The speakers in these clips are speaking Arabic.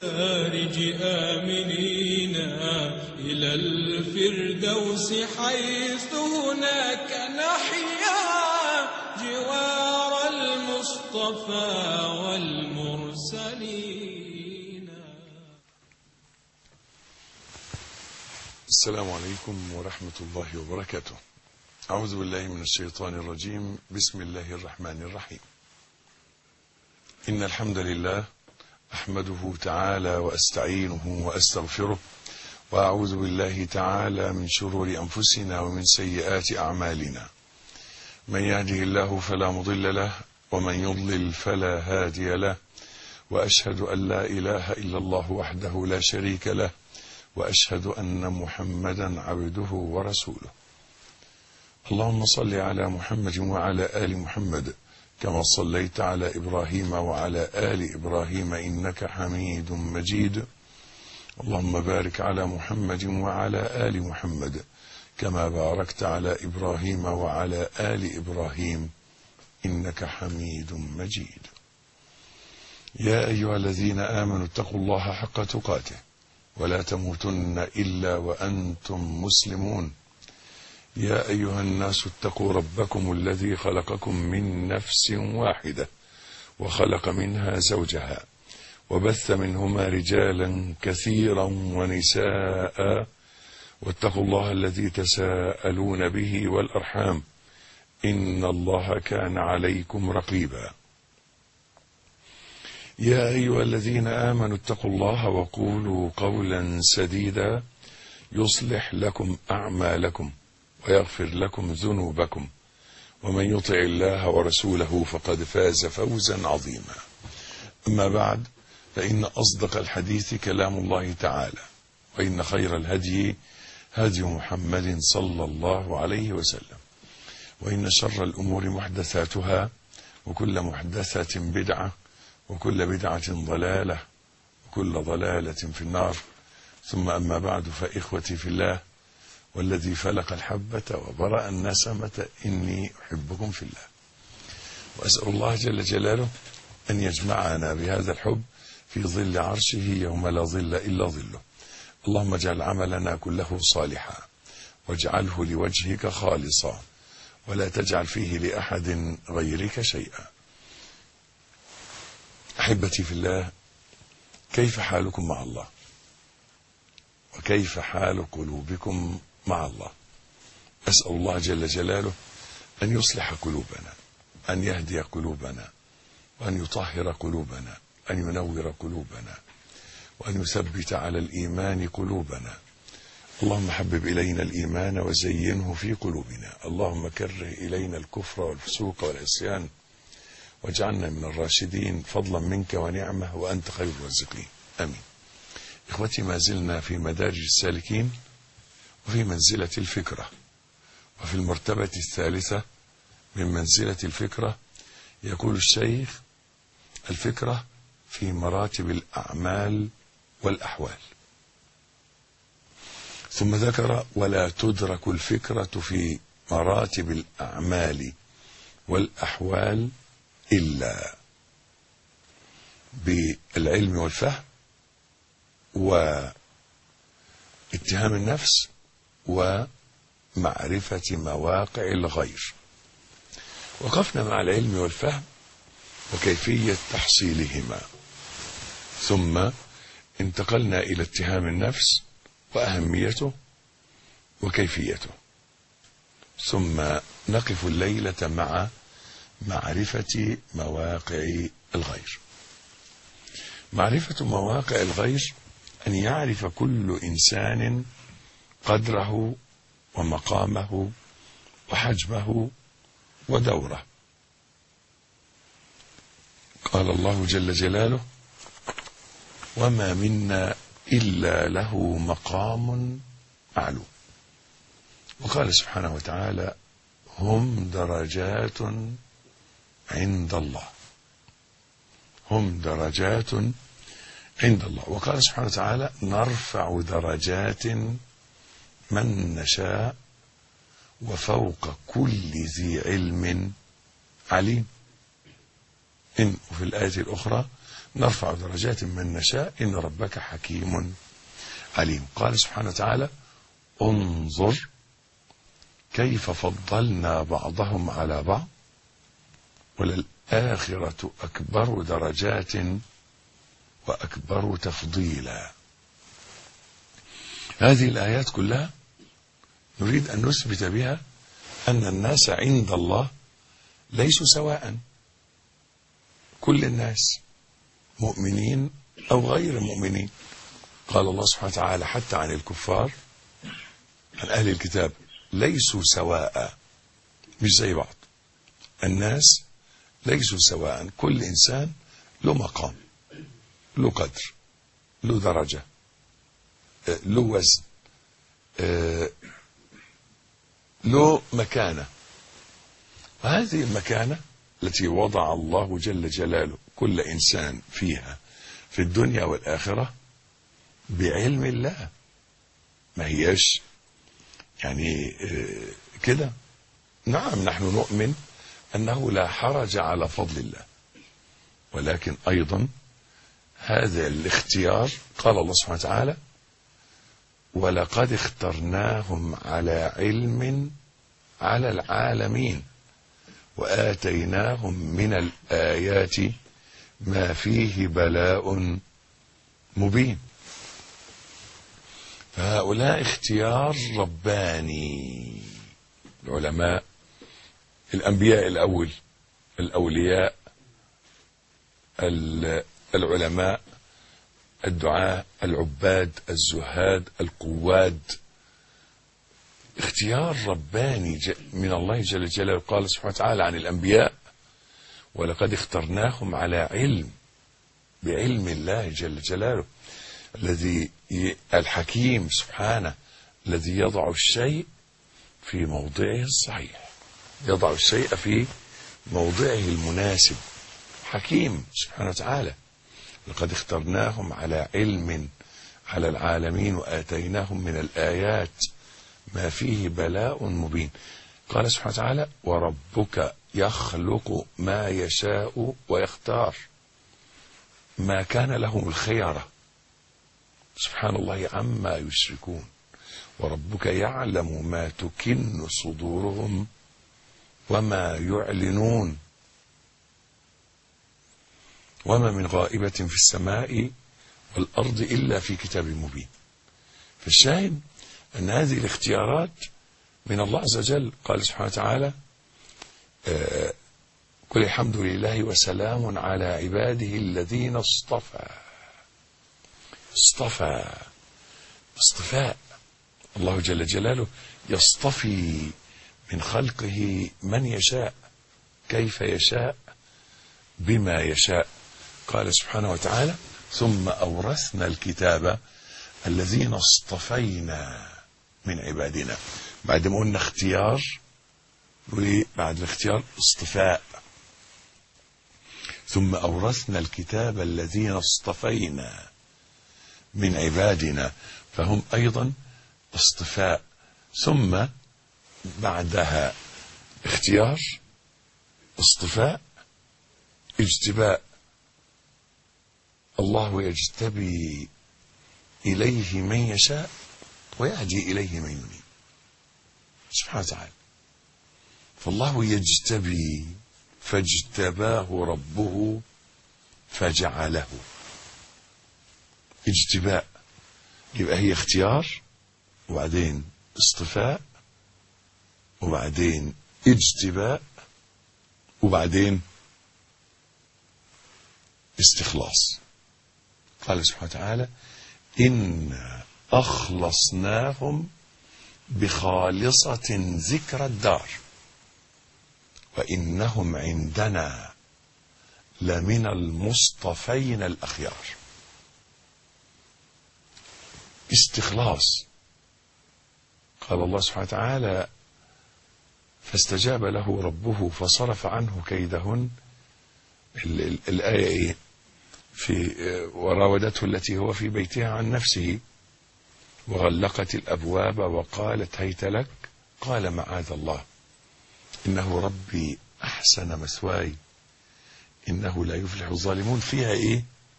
خارج آمنين إلى الفردوس حيث هناك نحيا جوار المصطفى والمرسلين. السلام عليكم ورحمة الله وبركاته. أعوذ بالله من الشيطان الرجيم. بسم الله الرحمن الرحيم. إن الحمد لله أحمده تعالى وأستعينه وأستغفره، وأعوذ بالله تعالى من شرور أنفسنا ومن سيئات أعمالنا. من يهده الله فلا مضل له، ومن يضلل فلا هادي له، وأشهد أن لا إله إلا الله وحده لا شريك له، وأشهد أن محمدا عبده ورسوله. اللهم صل على محمد وعلى آل محمد كما صليت على إبراهيم وعلى آل إبراهيم إنك حميد مجيد. اللهم بارك على محمد وعلى آل محمد كما باركت على إبراهيم وعلى آل إبراهيم إنك حميد مجيد. يا أيها الذين آمنوا اتقوا الله حق تقاته ولا تموتن إلا وأنتم مسلمون. يا أيها الناس اتقوا ربكم الذي خلقكم من نفس واحدة وخلق منها زوجها وبث منهما رجالا كثيرا ونساء، واتقوا الله الذي تساءلون به والأرحام إن الله كان عليكم رقيبا. يا أيها الذين آمنوا اتقوا الله وقولوا قولا سديدا يصلح لكم أعمالكم ويغفر لكم ذنوبكم، ومن يطع الله ورسوله فقد فاز فوزا عظيما. أما بعد، فإن أصدق الحديث كلام الله تعالى، وإن خير الهدي هدي محمد صلى الله عليه وسلم، وإن شر الأمور محدثاتها، وكل محدثة بدعة، وكل بدعة ضلالة، وكل ضلالة في النار. ثم أما بعد، فإخوتي في الله والذي فلق الحبة وبرأ النسمة إني أحبكم في الله، وأسأل الله جل جلاله أن يجمعنا بهذا الحب في ظل عرشه يوم لا ظل إلا ظله. اللهم اجعل عملنا كله صالحا، واجعله لوجهك خالصا، ولا تجعل فيه لأحد غيرك شيئا. أحبتي في الله، كيف حالكم مع الله؟ وكيف حال قلوبكم مع الله؟ أسأل الله جل جلاله أن يصلح قلوبنا، أن يهدي قلوبنا، وأن يطهر قلوبنا، أن ينور قلوبنا، وأن يثبت على الإيمان قلوبنا. اللهم حبب إلينا الإيمان وزينه في قلوبنا. اللهم كره إلينا الكفر والفسوق والعصيان، واجعلنا من الراشدين فضلا منك ونعمة، وأنت خير الرازقين. آمين. إخوتي، ما زلنا في مدارج السالكين، وفي منزلة الفكرة، وفي المرتبة الثالثة من منزلة الفكرة. يقول الشيخ: الفكرة في مراتب الأعمال والأحوال. ثم ذكر: ولا تدرك الفكرة في مراتب الأعمال والأحوال إلا بالعلم والفهم واتهام النفس ومعرفة مواقع الغير. وقفنا مع العلم والفهم وكيفية تحصيلهما، ثم انتقلنا إلى اتهام النفس وأهميته وكيفيته، ثم نقف الليلة مع معرفة مواقع الغير. معرفة مواقع الغير أن يعرف كل إنسان قدره ومقامه وحجمه ودوره. قال الله جل جلاله: وما منا إلا له مقام معلوم. وقال سبحانه وتعالى: هم درجات عند الله، هم درجات عند الله. وقال سبحانه وتعالى: نرفع درجات من نشاء وفوق كل ذي علم عليم. وفي الآية الأخرى: نرفع درجات من نشاء إن ربك حكيم عليم. قال سبحانه وتعالى انظر كيف فضلنا بعضهم على بعض وللآخرة أكبر درجات وأكبر تفضيلا. هذه الآيات كلها نريد أن نثبت بها أن الناس عند الله ليسوا سواء، كل الناس مؤمنين أو غير مؤمنين. قال الله سبحانه وتعالى حتى عن الكفار، عن أهل الكتاب، ليسوا سواء، مش زي بعض. الناس ليسوا سواء، كل إنسان له مقام، له قدر، له درجة، له وزن، له مكانة. وهذه المكانة التي وضع الله جل جلاله كل إنسان فيها في الدنيا والآخرة بعلم الله، ما هيش يعني كده. نعم نحن نؤمن أنه لا حرج على فضل الله، ولكن أيضا هذا الاختيار قال الله سبحانه وتعالى ولقد اخترناهم على علم على العالمين وآتيناهم من الآيات ما فيه بلاء مبين. فهؤلاء اختيار رباني. العلماء، الأنبياء الأول، الأولياء، العلماء، الدعاة، العباد، الزهاد، القواد، اختيار رباني من الله جل جلاله. قال سبحانه وتعالى عن الأنبياء ولقد اخترناهم على علم، بعلم الله جل جلاله الذي الحكيم سبحانه، الذي يضع الشيء في موضعه الصحيح، يضع الشيء في موضعه المناسب. حكيم سبحانه وتعالى. لقد اخترناهم على علم على العالمين وآتيناهم من الآيات ما فيه بلاء مبين. قال سبحانه وتعالى وربك يخلق ما يشاء ويختار ما كان لهم الخيرة. سبحان الله عما يشركون. وربك يعلم ما تكن صدورهم وما يعلنون وما من غائبة في السماء والأرض إلا في كتاب مبين. فالشاهد أن هذه الاختيارات من الله عز وجل. قال سبحانه وتعالى قل الحمد لله وسلام على عباده الذين اصطفى. اصطفى، اصطفاء. الله جل جلاله يصطفي من خلقه من يشاء كيف يشاء بما يشاء. قال سبحانه وتعالى ثم أورثنا الكتاب الذين اصطفينا من عبادنا. بعد ما قلنا اختيار، بعد الاختيار اصطفاء. ثم أورثنا الكتاب الذين اصطفينا من عبادنا، فهم أيضا اصطفاء. ثم بعدها اختيار، اصطفاء، اجتباء. الله يجتبي إليه من يشاء ويهدي إليه من ينيب سبحانه وتعالى. فالله يجتبي، فاجتباه ربه فجعله. اجتباء، يبقى هي اختيار وبعدين اصطفاء وبعدين اجتباء وبعدين استخلاص. قال سبحانه وتعالى إنا أخلصناهم بخالصة ذكر الدار وإنهم عندنا لمن المصطفين الأخيار. استخلاص. قال الله سبحانه وتعالى فاستجاب له ربه فصرف عنه كيدهن. الآية إيه؟ في وراودته التي هو في بيتها عن نفسه وغلقت الأبواب وقالت هيت لك قال معاذ الله إنه ربي أحسن مثواي إنه لا يفلح الظالمون. فيها إيه؟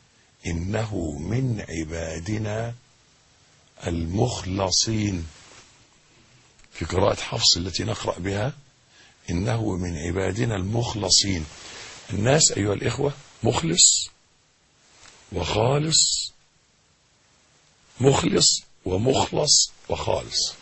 إنه من عبادنا المخلصين. في قراءة حفص التي نقرأ بها إنه من عبادنا المخلصين. الناس أيها الإخوة مخلص وخالص، مخلص ومخلص وخالص.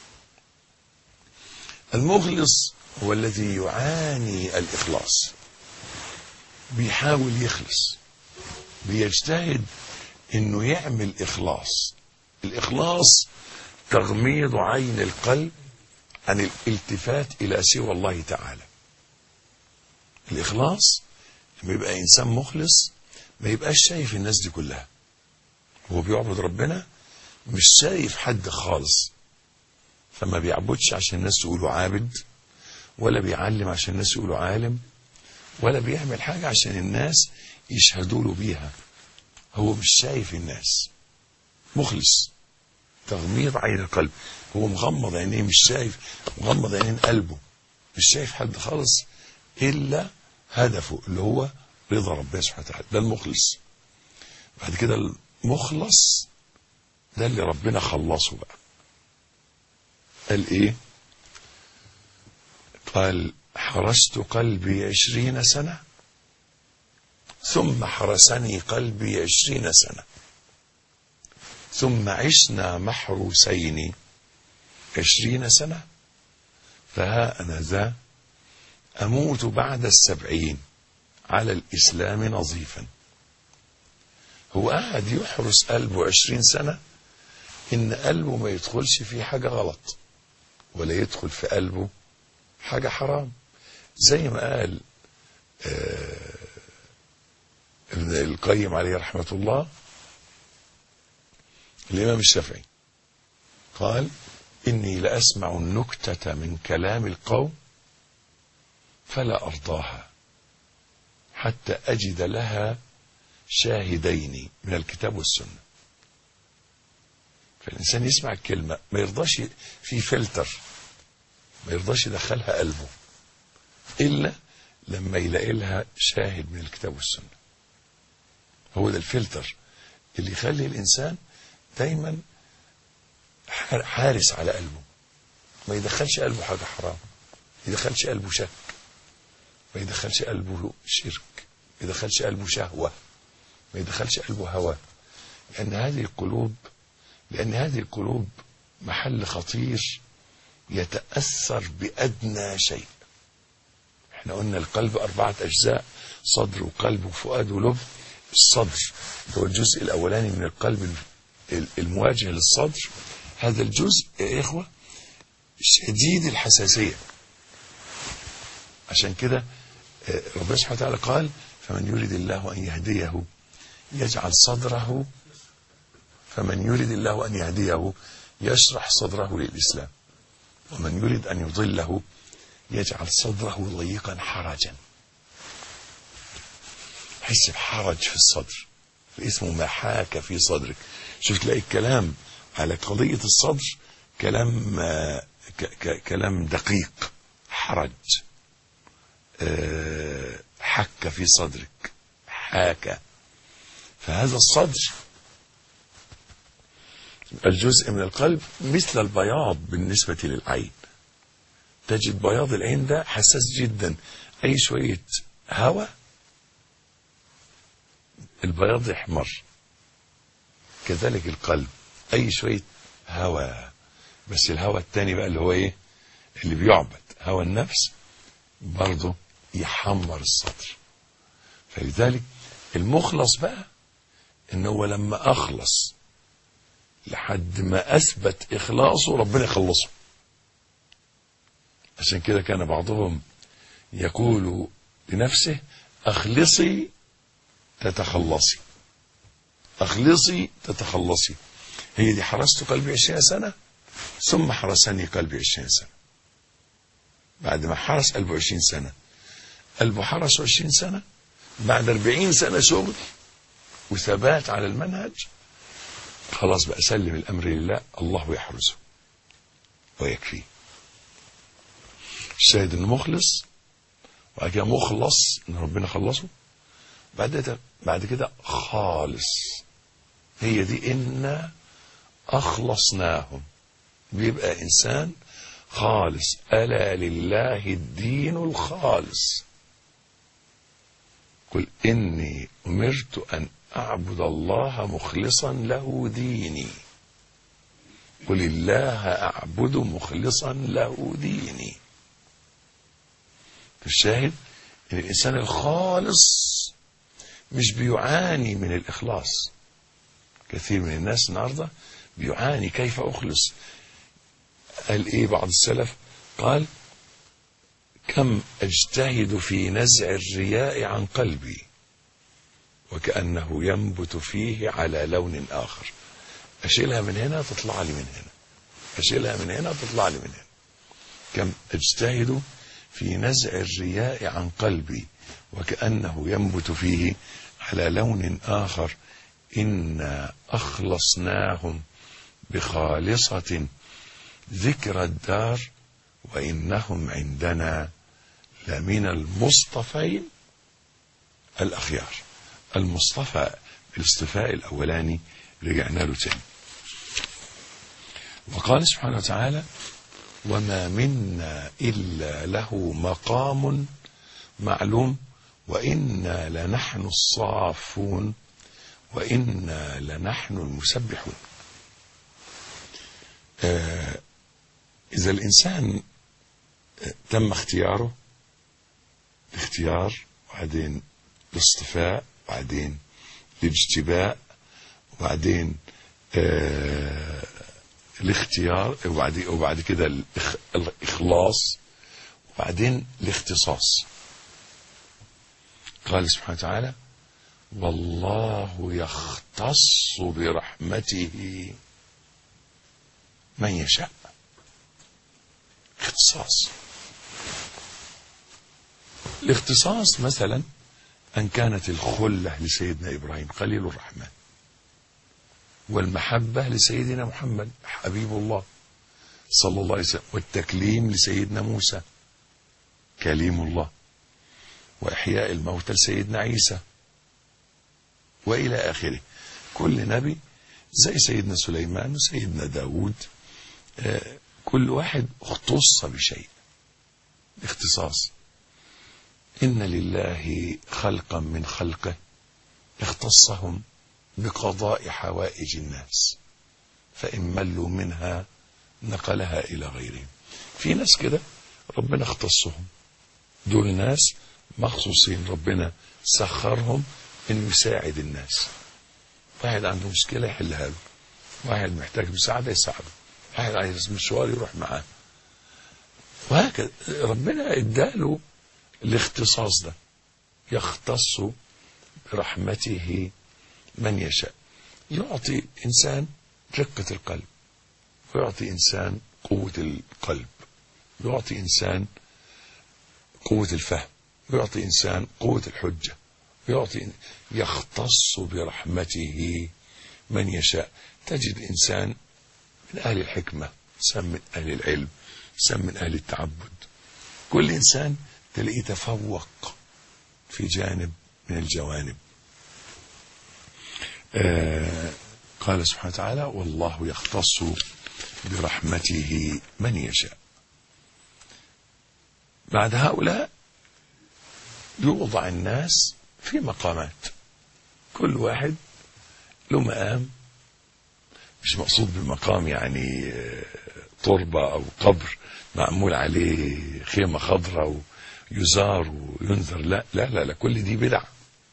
المخلص هو الذي يعاني الإخلاص، بيحاول يخلص، بيجتهد إنه يعمل إخلاص. الإخلاص تغميض عين القلب عن الالتفات إلى سوى الله تعالى. الإخلاص لما يبقى إنسان مخلص ما يبقاش شايف الناس دي كلها، هو بيعبد ربنا مش شايف حد خالص، فما بيعبدش عشان الناس يقولوا عابد، ولا بيعلم عشان الناس يقولوا عالم، ولا بيعمل حاجة عشان الناس يشهدوا له بيها. هو مش شايف الناس. مخلص تغميض عين القلب، هو مغمض عينيه مش شايف، مغمض عينين قلبه مش شايف حد خالص إلا هدفه اللي هو رضا ربنا سبحانه وتعالى. ده المخلص. بعد كده المخلص ده اللي ربنا خلصه بقى. قال إيه؟ قال حرست قلبي 20 سنة ثم حرسني قلبي 20 سنة ثم عشنا محروسين 20 سنة فها أنا ذا أموت بعد 70 على الإسلام نظيفا. هو قاعد يحرس قلبه 20 سنة إن قلبه ما يدخلش فيه حاجة غلط، ولا يدخل في قلبه حاجة حرام. زي ما قال ابن القيم عليه رحمة الله الإمام الشافعي، قال إني لأسمع النكتة من كلام القوم فلا أرضاها حتى أجد لها شاهدين من الكتاب والسنة. فالإنسان يسمع الكلمة ما يرضاش في فلتر، ما يرضاش يدخلها قلبه إلا لما يلاقي لها شاهد من الكتاب والسنة. هو ده الفلتر اللي يخلي الإنسان دايما حارس على قلبه، ما يدخلش قلبه حاجة حرام، ما يدخلش قلبه شك، ما يدخلش قلبه شرك، ما يدخلش قلبه شهوة، ما يدخلش قلبه هوى. لأن هذه القلوب محل خطير يتأثر بأدنى شيء. احنا قلنا القلب 4 أجزاء، صدر وقلب وفؤاد ولب. الصدر هو الجزء الأولاني من القلب المواجه للصدر. هذا الجزء يا إخوة شديد الحساسية. عشان كده ربنا سبحانه وتعالى قال فمن يريد الله أن يهديه يجعل صدره، فمن يريد الله أن يهديه يشرح صدره للإسلام، ومن يريد أن يضله يجعل صدره ضيقا حرجا. حس بحرج في الصدر، اسمه ما حاك في صدرك. شوف تلاقي الكلام على قضية الصدر كلام دقيق. حرج، حك في صدرك، حاك. فهذا الصدر الجزء من القلب مثل البياض بالنسبة للعين. تجد بياض العين ده حساس جدا، أي شوية هواء البياض يحمر. كذلك القلب أي شوية هواء، بس الهواء التاني بقى اللي هو إيه؟ اللي بيعبد هواء النفس برضه يحمر الصدر. فلذلك المخلص بقى إن هو لما أخلص لحد ما أثبت إخلاصه ربنا يخلصه. عشان كده كان بعضهم يقول لنفسه أخلصي تتخلصي، أخلصي تتخلصي. هي دي حرست قلبي 20 سنة ثم حرسني قلبي 20 سنة. بعد ما حرس قلبه 20 سنة، قلبه حرس 20 سنة، بعد 40 سنة شغل وثبات على المنهج، خلاص بقى سلم الأمر لله، الله يحرسه ويكفيه. الشاهد انه مخلص، وبعد كده مخلص ان ربنا خلصه، بعد كده خالص، هي دي إنا أخلصناهم، بيبقى إنسان خالص. ألا لله الدين الخالص، قل إني أمرت أن أعبد الله مخلصا له ديني، قل الله أعبد مخلصا له ديني. الشاهد إن الإنسان الخالص مش بيعاني من الإخلاص. كثير من الناس النهارده بيعاني كيف أخلص. قال إيه بعض السلف؟ قال كم أجتهد في نزع الرياء عن قلبي وكأنه ينبت فيه على لون آخر. أشيلها من هنا تطلع لي من هنا، أشيلها من هنا تطلع لي من هنا. كم أجتهد في نزع الرياء عن قلبي وكأنه ينبت فيه على لون آخر. إنا أخلصناهم بخالصة ذكر الدار وإنهم عندنا لمن المصطفين الأخيار. المصطفى الاصطفاء الأولاني رجعنا له تاني. وقال سبحانه وتعالى وما منا إلا له مقام معلوم وإنا لنحن الصافون وإنا لنحن المسبحون. إذا الإنسان تم اختياره، الاختيار وبعدين الاصطفاء وبعدين الاجتباء وبعدين الاختيار وبعد كده الإخلاص وبعدين الاختصاص. قال سبحانه وتعالى والله يختص برحمته من يشاء. اختصاص. الاختصاص مثلا أن كانت الخلة لسيدنا إبراهيم خليل الرحمن، والمحبة لسيدنا محمد حبيب الله صلى الله عليه وسلم، والتكليم لسيدنا موسى كليم الله، وإحياء الموتى لسيدنا عيسى، وإلى آخره. كل نبي زي سيدنا سليمان وسيدنا داود، كل واحد اختص بشيء. اختصاص. إن لله خلقا من خلقه اختصهم بقضاء حوائج الناس فإن ملوا منها نقلها إلى غيرهم. في ناس كده ربنا اختصهم، دول ناس مخصوصين ربنا سخرهم إنه يساعد الناس. واحد عنده مشكلة يحلها له، واحد محتاج مساعدة يساعده، واحد عايز مشوار يروح معاه، وهكذا. ربنا اداله الاختصاص ده، يختص برحمته من يشاء. يعطي إنسان رقة القلب، ويعطي إنسان قوة القلب، يعطي إنسان قوة الفهم، ويعطي إنسان قوة الحجة، يختص برحمته من يشاء. تجد إنسان من أهل الحكمة، إنسان من أهل العلم، إنسان من أهل التعبد. كل إنسان تلاقيه تفوق في جانب من الجوانب. قال سبحانه وتعالى والله يختص برحمته من يشاء. بعد هؤلاء يوضع الناس في مقامات، كل واحد له مقام. مش مقصود بالمقام يعني تربة أو قبر معمول عليه خيمة خضراء ويزار وينذر، لا لا لا لا، كل دي بدع.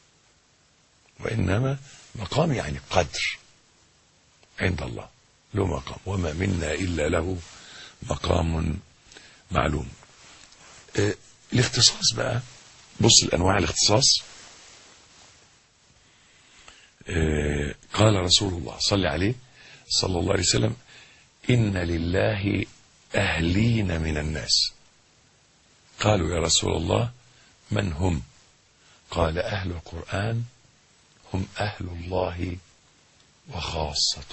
وإنما مقام يعني قدر عند الله، له مقام. وما منا إلا له مقام معلوم. الاختصاص بقى، بص الأنواع الاختصاص. قال رسول الله صلى عليه صلى الله عليه وسلم إن لله أهلين من الناس. قالوا يا رسول الله من هم؟ قال أهل القرآن هم أهل الله وخاصته.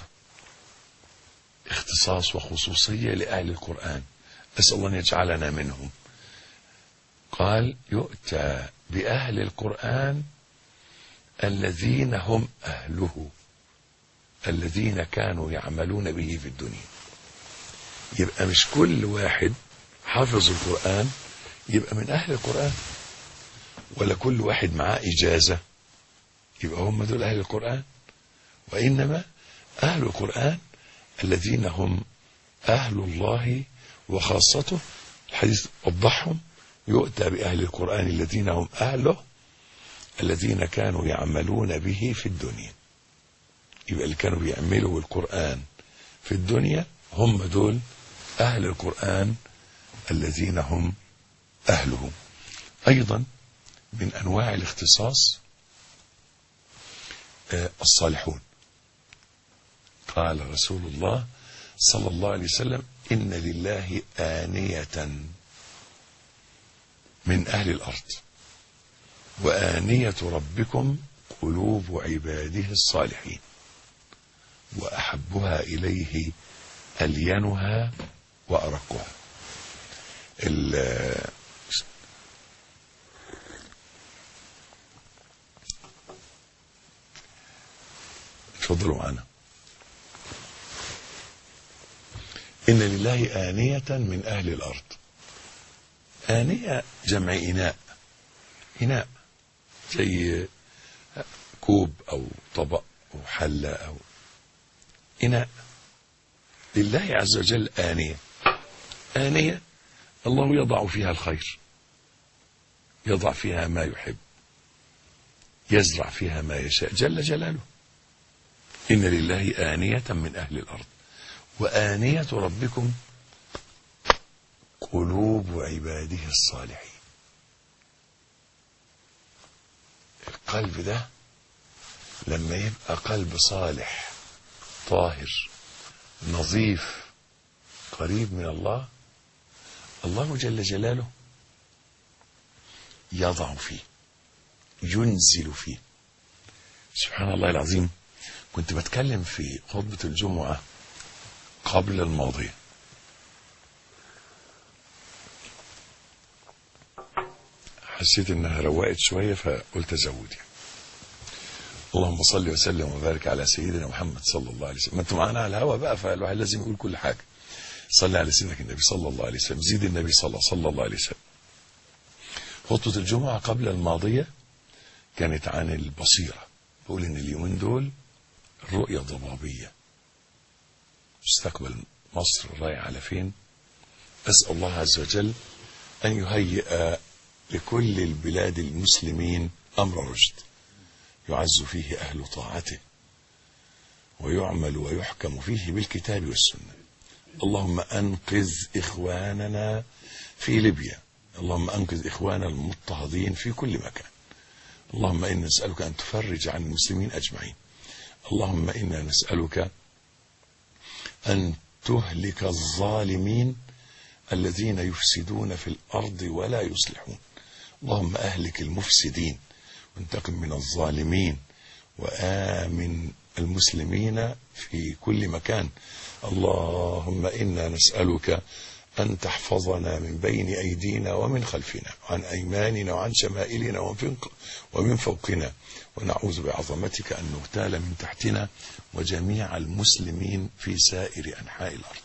اختصاص وخصوصية لأهل القرآن، أسأل الله أن يجعلنا منهم. قال يؤتى بأهل القرآن الذين هم أهله الذين كانوا يعملون به في الدنيا. يبقى مش كل واحد حافظ القرآن يبقى من أهل القرآن، ولا كل واحد معاه إجازة يبقى هم دول أهل القرآن، وإنما أهل القرآن الذين هم أهل الله وخاصته. الحديث وضحهم: يؤتى بأهل القرآن الذين هم أهله الذين كانوا يعملون به في الدنيا. يبقى اللي كانوا بيعملوا القرآن في الدنيا هم دول أهل القرآن الذين هم أهله. أيضا من أنواع الاختصاص الصالحون. قال رسول الله صلى الله عليه وسلم: إن لله آنية من أهل الأرض وآنية ربكم قلوب عباده الصالحين وأحبها إليه ألينها وأرقها. تفضلوا معنا. إن لله آنية من أهل الأرض. آنية جمع إناء، إناء زي كوب أو طبق أو حلة أو إناء. لله عز وجل آنية. آنية الله يضع فيها الخير، يضع فيها ما يحب، يزرع فيها ما يشاء جل جلاله. إن لله آنية من أهل الأرض وآنية ربكم قلوب عباده الصالحين. القلب ده لما يبقى قلب صالح طاهر نظيف قريب من الله، الله جل جلاله يضع فيه، ينزل فيه. سبحان الله العظيم. كنت بتكلم في خطبة الجمعة قبل الماضية، حسيت انها روقت شوية فقلت ازود يعني. اللهم صل وسلم وبارك على سيدنا محمد صلى الله عليه وسلم. ما انتم معانا على الهوا بقى، فالواحد لازم يقول كل حاجة. صلي على سيدنا النبي صلى الله عليه وسلم، زيد النبي صلى الله عليه وسلم. خطبة الجمعة قبل الماضية كانت عن البصيرة. بقول ان اليومين دول الرؤية ضبابية، مستقبل مصر رايح على فين. أسأل الله عز وجل أن يهيئ لكل البلاد المسلمين أمر رشد يعز فيه أهل طاعته ويعمل ويحكم فيه بالكتاب والسنة. اللهم أنقذ إخواننا في ليبيا، اللهم أنقذ إخواننا المضطهدين في كل مكان. اللهم إنا نسألك أن تفرج عن المسلمين أجمعين. اللهم إنا نسألك أن تهلك الظالمين الذين يفسدون في الأرض ولا يصلحون. اللهم أهلك المفسدين وانتقم من الظالمين وآمن المسلمين في كل مكان. اللهم إنا نسألك أن تحفظنا من بين أيدينا ومن خلفنا وعن أيماننا وعن شمائلنا ومن فوقنا، ونعوذ بعظمتك أن نغتال من تحتنا وجميع المسلمين في سائر أنحاء الأرض.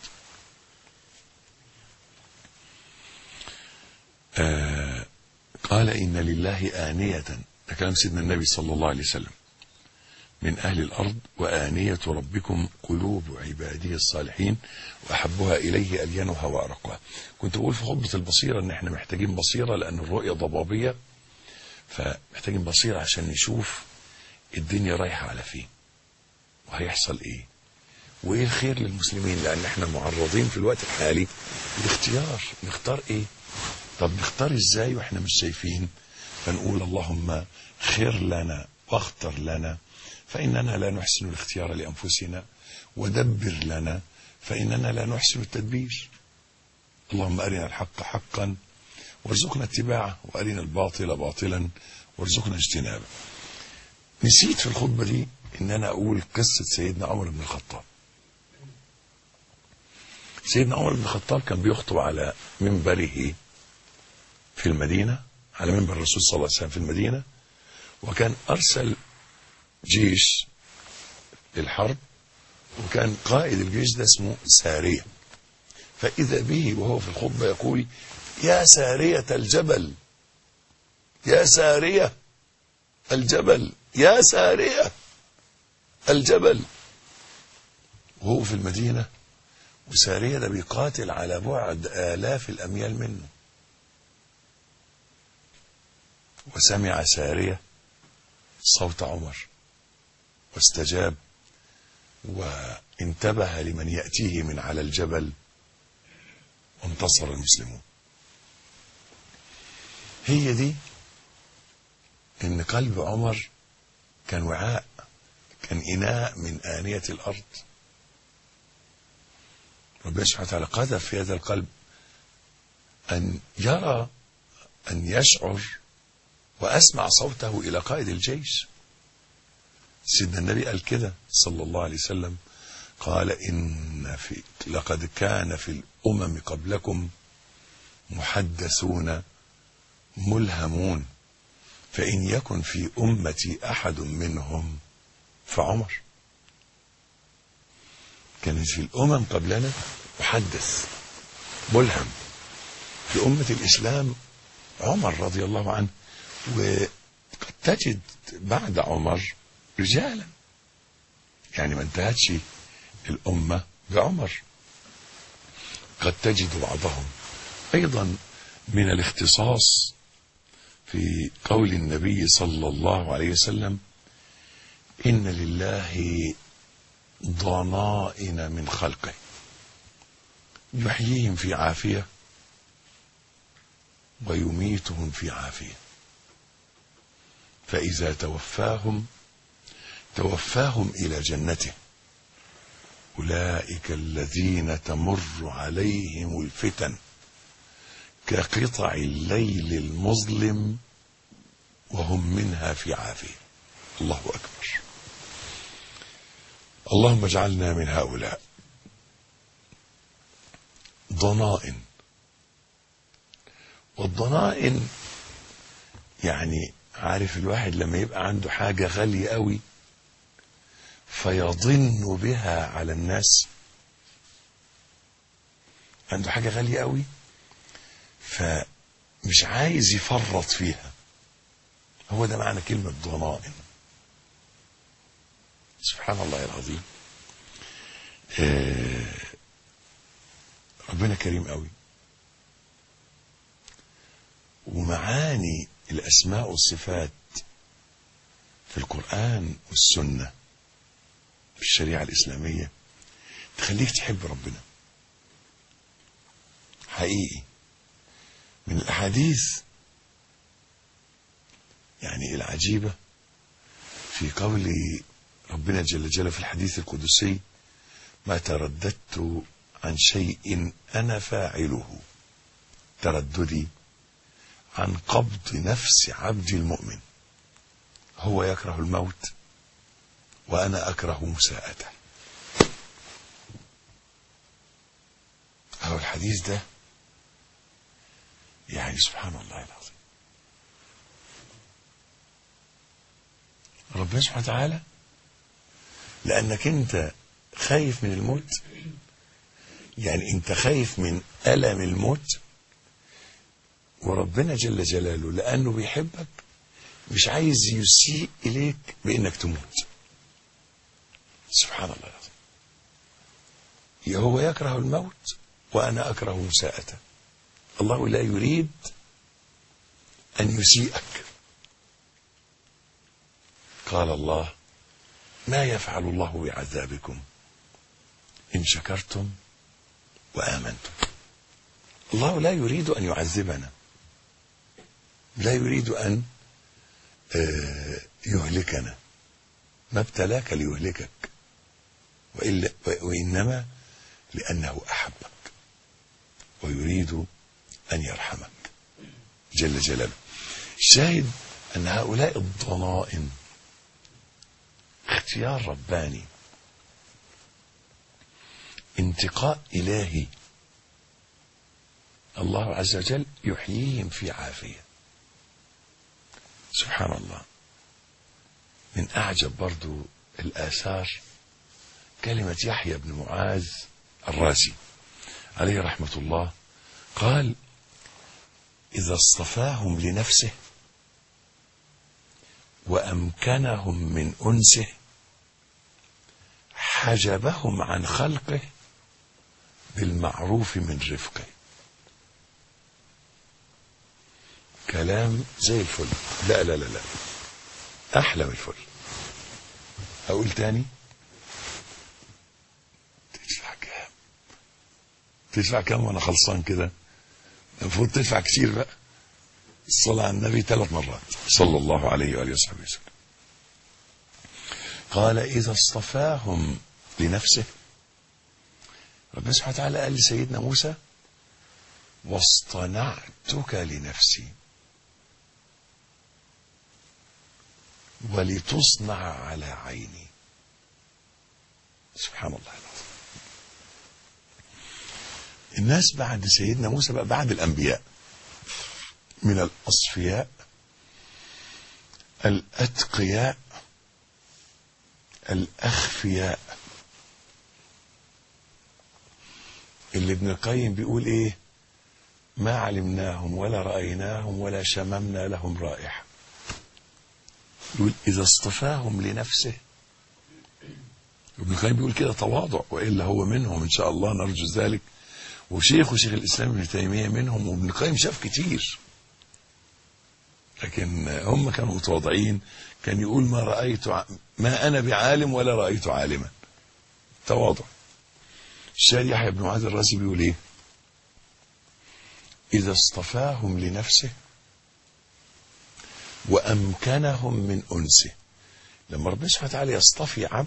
قال إن لله آنية، ده كلام سيدنا النبي صلى الله عليه وسلم، من أهل الأرض وآنية ربكم قلوب عباده الصالحين وأحبها إليه ألينها وأرقها. كنت بقول في خطبة البصيرة إن احنا محتاجين بصيرة لأن الرؤية ضبابية، فمحتاجين بصيرة عشان نشوف الدنيا رايحة على فين وهيحصل إيه وإيه الخير للمسلمين، لأن احنا معرضين في الوقت الحالي الاختيار. نختار إيه؟ طب نختار إزاي وإحنا مش شايفين؟ فنقول اللهم خير لنا واختر لنا فإننا لا نحسن الاختيار لأنفسنا، ودبر لنا فإننا لا نحسن التدبير. اللهم أرنا الحق حقا وارزقنا اتباعه، وأرنا الباطل باطلا وارزقنا اجتنابه. نسيت في الخطبة دي إن أنا أقول قصة سيدنا عمر بن الخطاب. سيدنا عمر بن الخطاب كان بيخطب على منبره في المدينة، على منبر الرسول صلى الله عليه وسلم في المدينة، وكان أرسل جيش للحرب، وكان قائد الجيش ده اسمه سارية. فإذا به وهو في الخطبة يقول: يا سارية الجبل، يا سارية الجبل، يا سارية الجبل، وهو في المدينة، وسارية ده بيقاتل على بعد آلاف الأميال منه. وسمع سارية صوت عمر واستجاب، وانتبه لمن يأتيه من على الجبل، وانتصر المسلمون. هي دي ان قلب عمر كان وعاء، كان إناء من آنية الأرض. ربنا سبحانه وتعالى قذف في هذا القلب أن يرى، أن يشعر، وأسمع صوته إلى قائد الجيش. سيدنا النبي قال كده صلى الله عليه وسلم، قال: لقد كان في الأمم قبلكم محدثون ملهمون، فإن يكن في أمتي أحد منهم فعمر. كان في الأمم قبلنا محدث ملهم، في أمة الإسلام عمر رضي الله عنه، وقد تجد بعد عمر رجالا، يعني ما انتهتش الأمة بعمر، قد تجد بعضهم. أيضا من الاختصاص في قول النبي صلى الله عليه وسلم: إن لله ضنائن من خلقه يحييهم في عافية ويميتهم في عافية، فإذا توفاهم إلى جنته. أولئك الذين تمر عليهم الفتن كقطع الليل المظلم وهم منها في عافية. الله أكبر. اللهم اجعلنا من هؤلاء. ضنائن، والضنائن يعني عارف الواحد لما يبقى عنده حاجة غالية قوي فيضن بها على الناس، عنده حاجة غالية قوي فمش عايز يفرط فيها، هو ده معنى كلمة ضنائن. سبحان الله العظيم. ربنا كريم قوي، ومعاني الأسماء والصفات في القرآن والسنة في الشريعة الإسلامية تخليك تحب ربنا حقيقي. من الأحاديث يعني العجيبة في قول ربنا جل جلاله في الحديث القدسي: ما ترددت عن شيء أنا فاعله ترددي عن قبض نفس عبد المؤمن، هو يكره الموت وأنا أكره مساءته. هو الحديث ده يعني سبحان الله العظيم. ربنا سبحانه وتعالى لأنك أنت خايف من الموت، يعني أنت خايف من ألم الموت، وربنا جل جلاله لأنه بيحبك مش عايز يسيء إليك بأنك تموت. سبحان الله العظيم. هو يكره الموت وأنا أكره مساءته. الله لا يريد أن يسيئك. قال الله: ما يفعل الله بعذابكم إن شكرتم وآمنتم. الله لا يريد أن يعذبنا، لا يريد أن يهلكنا، ما ابتلاك ليهلكك، وإنما لأنه أحبك ويريد أن يرحمك جل جلاله. الشاهد أن هؤلاء الضنائن اختيار رباني، انتقاء إلهي. الله عز وجل يحييهم في عافية. سبحان الله. من أعجب برضو الآثار كلمة يحيى بن معاذ الرازي عليه رحمة الله، قال: إذا اصطفاهم لنفسه وأمكنهم من أنسه حجبهم عن خلقه بالمعروف من رفقه. كلام زي الفل. لا لا لا لا، أحلى من الفل. أقول تاني: تدفع كام وأنا خلصان كده؟ المفروض تدفع كتير بقى. الصلاة على النبي 3 مرات صلى الله عليه وآله وصحبه وسلم. قال: إذا اصطفاهم لنفسه. ربنا سبحانه وتعالى قال لسيدنا موسى: واصطنعتك لنفسي ولتصنع على عيني. سبحان الله العظيم. الناس بعد سيدنا موسى بقى، بعد الأنبياء، من الأصفياء الأتقياء الأخفياء، اللي ابن القيم بيقول إيه: ما علمناهم ولا رأيناهم ولا شممنا لهم رائحة. يقول: إذا اصطفاهم لنفسه. ابن القيم بيقول كده تواضع، وإلا هو منهم إن شاء الله، نرجو ذلك. وشيخ الإسلام ابن تيمية منهم، وابن القيم شاف كتير، لكن هم كانوا متواضعين. كان يقول: ما أنا بعالم ولا رأيت عالما. تواضع. الشاعر يحيى بن معاذ الرازي بيقول إيه: إذا اصطفاهم لنفسه وأمكنهم من أنسه. لما ربنا سبحانه وتعالى يصطفي عبد،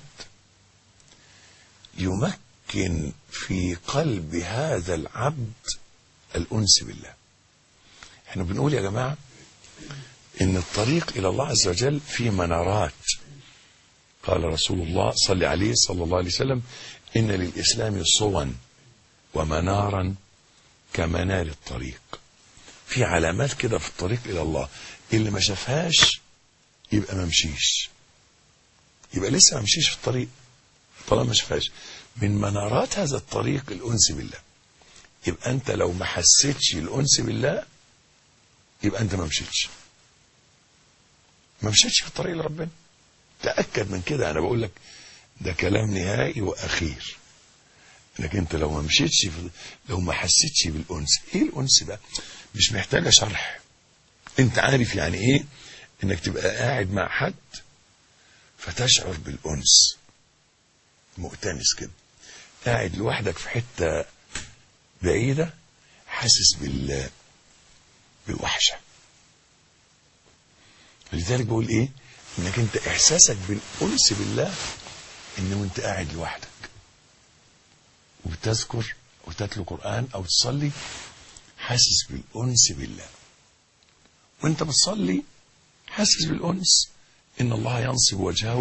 يمكن في قلب هذا العبد الأنس بالله. احنا بنقول يا جماعة إن الطريق إلى الله عز وجل في منارات. قال رسول الله صلى الله عليه وسلم: إن للإسلام صوا ومنارا كمنار الطريق. في علامات كده في الطريق إلى الله، اللي ما شافهاش يبقى ما مشيش، يبقى لسه ما مشيش في الطريق طالما ما شافهاش. من منارات هذا الطريق الأنس بالله. يبقى أنت لو ما حسيتش الأنس بالله يبقى أنت ما مشيتش في الطريق لربنا. تأكد من كده. أنا بقول لك ده كلام نهائي وأخير، انك انت لو ما مشيتش لو ما حسيتش بالأنس. ايه الأنس ده؟ مش محتاجة شرح. انت عارف يعني ايه انك تبقى قاعد مع حد فتشعر بالأنس، مؤتنس كده، قاعد لوحدك في حتة بعيدة حاسس بالوحشة. لذلك بقول ايه، انك انت احساسك بالأنس بالله ان وانت قاعد لوحدك وبتذكر وتتلو قرآن او تصلي، حاسس بالأنس بالله. وانت بتصلي حاسس بالأنس. ان الله ينصب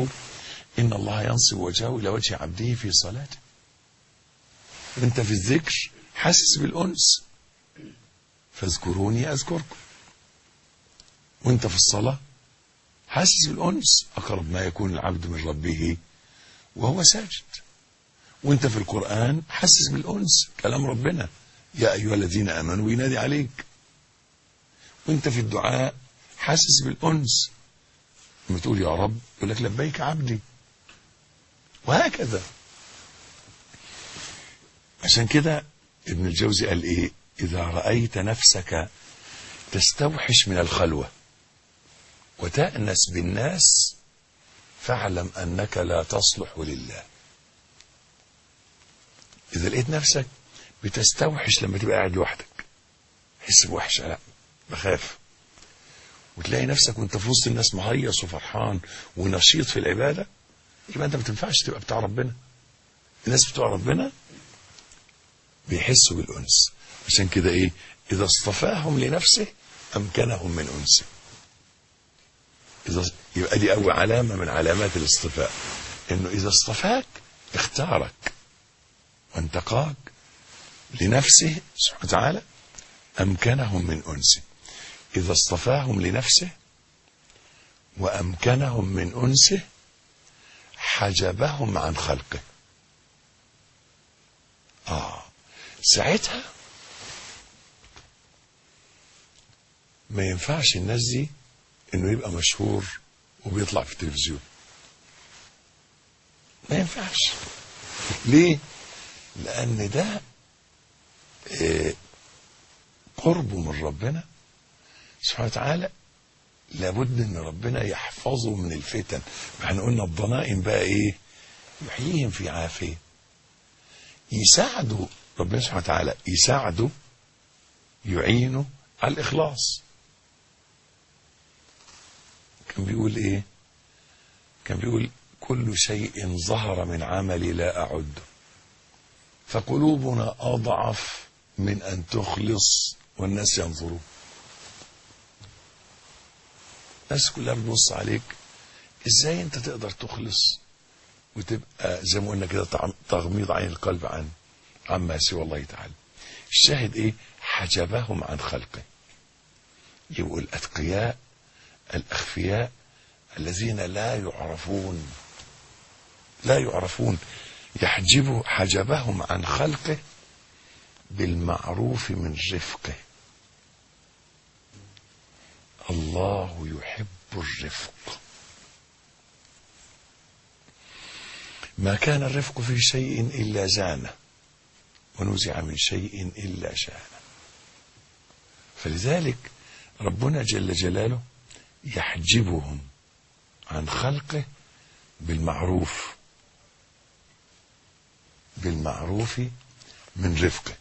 وجهه الى وجه عبده في صلاته. وانت في الذكر حاسس بالأنس. فاذكروني اذكركم. وانت في الصلاة حاسس بالأنس. اقرب ما يكون العبد من ربه وهو ساجد. وانت في القرآن حاسس بالأنس، كلام ربنا: يا أيها الذين آمنوا ينادي عليك. وانت في الدعاء حاسس بالأنس، لما تقول يا رب يقول لك لبيك عبدي. وهكذا. عشان كده ابن الجوزي قال ايه: إذا رأيت نفسك تستوحش من الخلوة وتأنس بالناس فاعلم أنك لا تصلح لله. إذا لقيت نفسك بتستوحش لما تبقى قاعد لوحدك، حس بوحشة، لا بخاف، وتلاقي نفسك وانت في وسط الناس مهيص وفرحان ونشيط في العبادة، يبقى انت ما تنفعش تبقى بتاع ربنا. الناس بتوع ربنا بيحسوا بالأنس. عشان كده ايه: إذا اصطفاهم لنفسه أمكنهم من أنسه. يبقى دي أول علامة من علامات الاصطفاء، إنه إذا اصطفاك اختارك وانتقاك لنفسه سبحانه وتعالى أمكنهم من أنسه. إذا اصطفاهم لنفسه وأمكنهم من أنسه حجبهم عن خلقه. ساعتها ما ينفعش الناس دي انه يبقى مشهور وبيطلع في التلفزيون. ما ينفعش. ليه؟ لأن ده قربه من ربنا سبحانه وتعالى. لابد ان ربنا يحفظه من الفتن. احنا قلنا الضنائم بقى ايه؟ يحييهم في عافيه. يساعده ربنا سبحانه وتعالى، يساعده، يعينه على الإخلاص. كان بيقول ايه؟ كان بيقول كل شيء ظهر من عملي لا أعده، فقلوبنا أضعف من أن تخلص والناس ينظرون. الناس كلها بتبص عليك، ازاي انت تقدر تخلص وتبقى زي ما قلنا كده تغميض عين القلب عما سوى الله تعالى. الشاهد ايه؟ حجبهم عن خلقه. يبقوا الأتقياء الأخفياء الذين لا يعرفون حجبهم عن خلقه بالمعروف من رفقه. الله يحب الرفق. ما كان الرفق في شيء إلا زانه، ونزع من شيء إلا شانه. فلذلك ربنا جل جلاله يحجبهم عن خلقه بالمعروف من رفقه.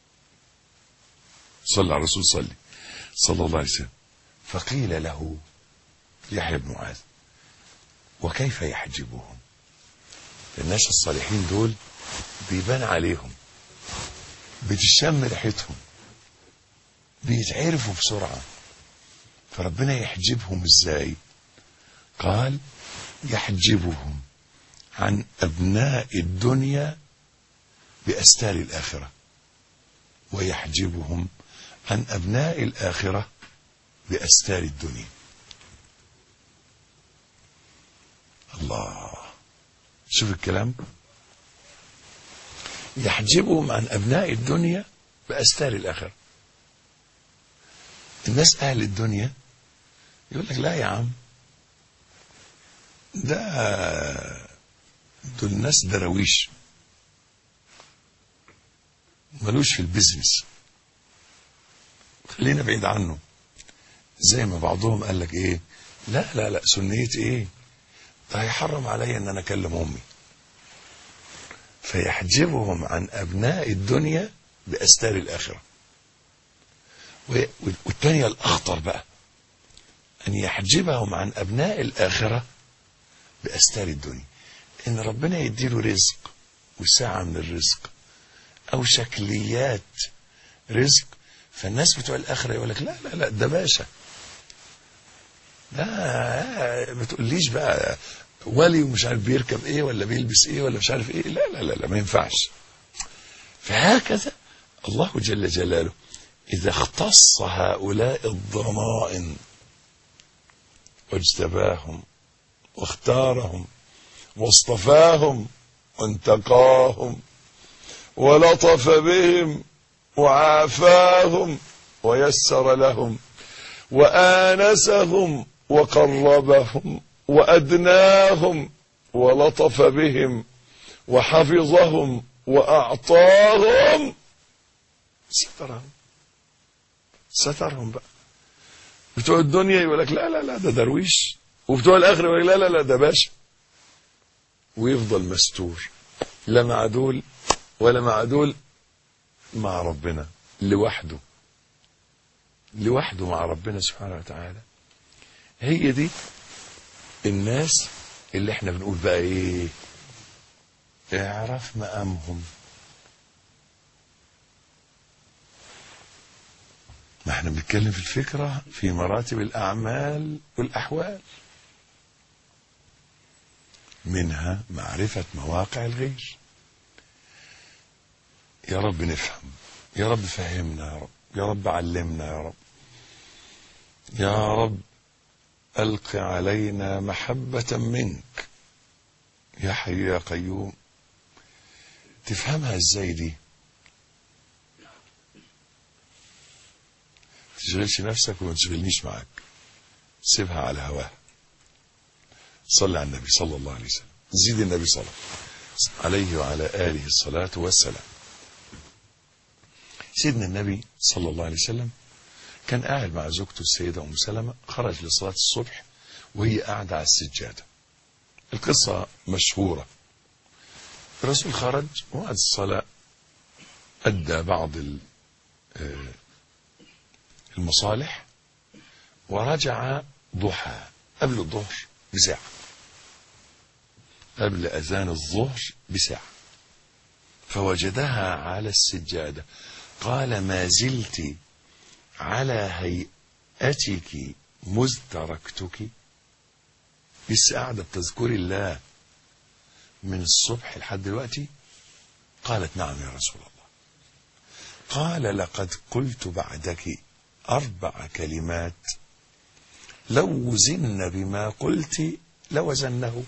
صلى على الرسول صلى الله عليه وسلم. فقيل له يحيى بن معاذ وكيف يحجبهم؟ الناس الصالحين دول بيبان عليهم، بتشم ريحتهم، بيتعرفوا بسرعة، فربنا يحجبهم ازاي؟ قال يحجبهم عن أبناء الدنيا بأستار الآخرة، ويحجبهم عن أبناء الآخرة بأستار الدنيا. الله، شوف الكلام. يحجبهم عن أبناء الدنيا بأستار الآخرة. الناس أهل الدنيا يقول لك لا يا عم، دول الناس درويش، ملوش في البيزنس، خلينا بعيد عنه. زي ما بعضهم قال لك ايه، لا سنيتي ايه، ده هيحرم عليا ان انا اكلم امي. فيحجبهم عن ابناء الدنيا باستار الاخره. والثانيه الاخطر بقى، ان يحجبهم عن ابناء الاخره باستار الدنيا. ان ربنا يديله رزق وسعه من الرزق او شكليات رزق، فالناس بتوع الاخره يقول لك لا ده باشا، لا ما تقوليش بقى ولي ومش عارف بيركب ايه ولا بيلبس ايه ولا مش عارف ايه، لا ما ينفعش. فهكذا الله جل جلاله اذا اختص هؤلاء الضمائن واجتباهم واختارهم واصطفاهم وانتقاهم ولطف بهم وعافاهم ويسر لهم وآنسهم وقربهم وأدناهم ولطف بهم وحفظهم وأعطاهم، سترهم بقى. بتوع الدنيا يقول لك لا ده درويش، وبتوع الآخرة يقول لك لا ده باشا، ويفضل مستور، لا مع دول ولا مع دول، مع ربنا لوحده مع ربنا سبحانه وتعالى. هي دي الناس اللي احنا بنقول بقى ايه، اعرف مقامهم. ما احنا بنتكلم في الفكرة في مراتب الأعمال والأحوال، منها معرفة مواقع الغير. يا رب نفهم، يا رب فهمنا، يا رب علمنا، يا رب ألق علينا محبة منك يا حي يا قيوم. تفهمها ازاي دي؟ تشغلش نفسك وما تشغلنيش معاك، سيبها على هواها. صلى على النبي صلى الله عليه وسلم، زيد النبي صلى عليه وعلى آله الصلاة والسلام. سيدنا النبي صلى الله عليه وسلم كان قاعد مع زوجته السيدة أم سلمة، خرج لصلاة الصبح وهي قاعدة على السجادة. القصة مشهورة. الرسول خرج وبعد الصلاة أدى بعض المصالح ورجع ضحى قبل الظهر بساعة، قبل أذان الظهر بساعة، فوجدها على السجادة. قال: ما زلت على هيئتك مذ تركتك؟ لسه قاعدة بتذكري الله من الصبح لحد دلوقتي؟ قالت: نعم يا رسول الله. قال: لقد قلت بعدك 4 كلمات لو وزن بما قلت لوزنه.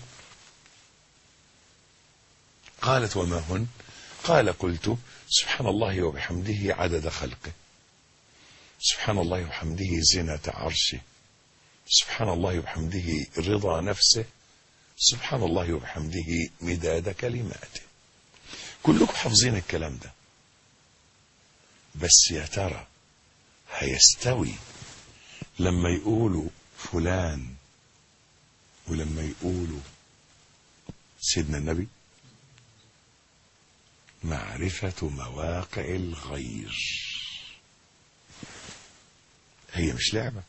قالت: وما هن؟ قال: قلت: سبحان الله وبحمده عدد خلقه، سبحان الله وبحمده زنة عرشه، سبحان الله وبحمده رضا نفسه، سبحان الله وبحمده مداد كلماته. كلكم حافظين الكلام ده، بس يا ترى هيستوي لما يقولوا فلان ولما يقولوا سيدنا النبي؟ معرفة مواقع الغير هي مش لعبة.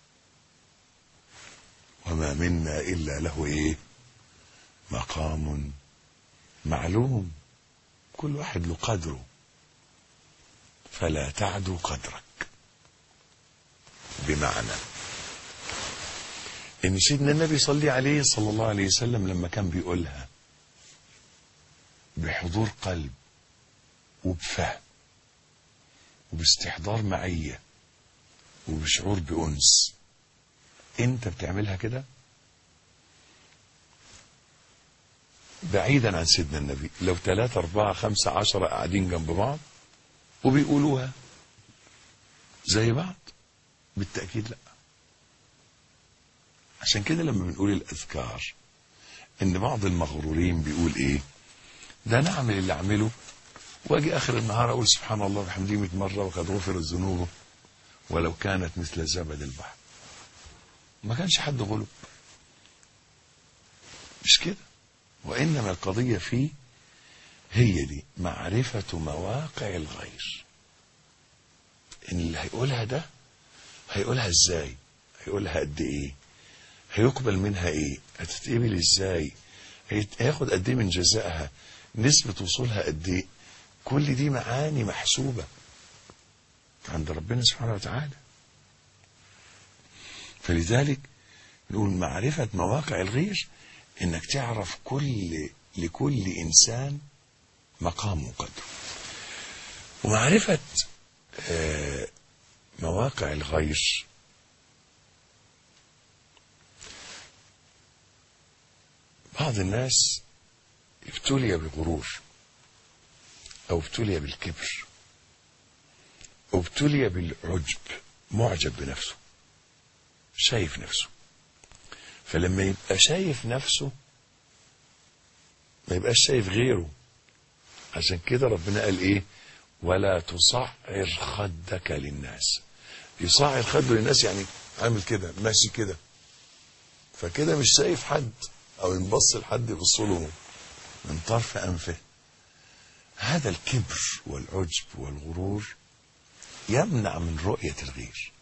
وما منا إلا له إيه؟ مقام معلوم، كل واحد له قدره، فلا تعدو قدرك. بمعنى إن سيدنا النبي صلى عليه صلى الله عليه وسلم لما كان بيقولها بحضور قلب وبفهم وباستحضار معية وبشعور بأنس، انت بتعملها كده بعيدا عن سيدنا النبي. لو 3 4 5 10 قاعدين جنب بعض وبيقولوها زي بعض، بالتأكيد لا. عشان كده لما بنقول الأذكار ان بعض المغرورين بيقول ايه؟ ده انا اعمل اللي اعمله واجي اخر النهار اقول سبحان الله وبحمده 100 مرة وقد غفرت ذنوبه ولو كانت مثل زبد البحر. ما كانش حد غلب، مش كده. وإنما القضية فيه هي دي معرفة مواقع الغير. إن اللي هيقولها ده هيقولها إزاي، هيقولها قد إيه، هيقبل منها إيه، هتتقبل إزاي، هياخد قد إيه من جزائها، نسبة وصولها قد إيه. كل دي معاني محسوبة عند ربنا سبحانه وتعالى. فلذلك نقول معرفة مواقع الغير انك تعرف لكل انسان مقام وقدره. ومعرفة مواقع الغير بعض الناس ابتلي بالغرور او ابتلي بالكبر او ابتلي بالعجب، معجب بنفسه، شايف نفسه. فلما يبقى شايف نفسه ما يبقاش شايف غيره. عشان كده ربنا قال ايه؟ ولا تصعر خدك للناس. يصعر خده للناس يعني عامل كده ماشي كده، فكده مش شايف حد، او ينبص لحد يبص له من طرف انفه. هذا الكبر والعجب والغرور يمنع من رؤية الغير.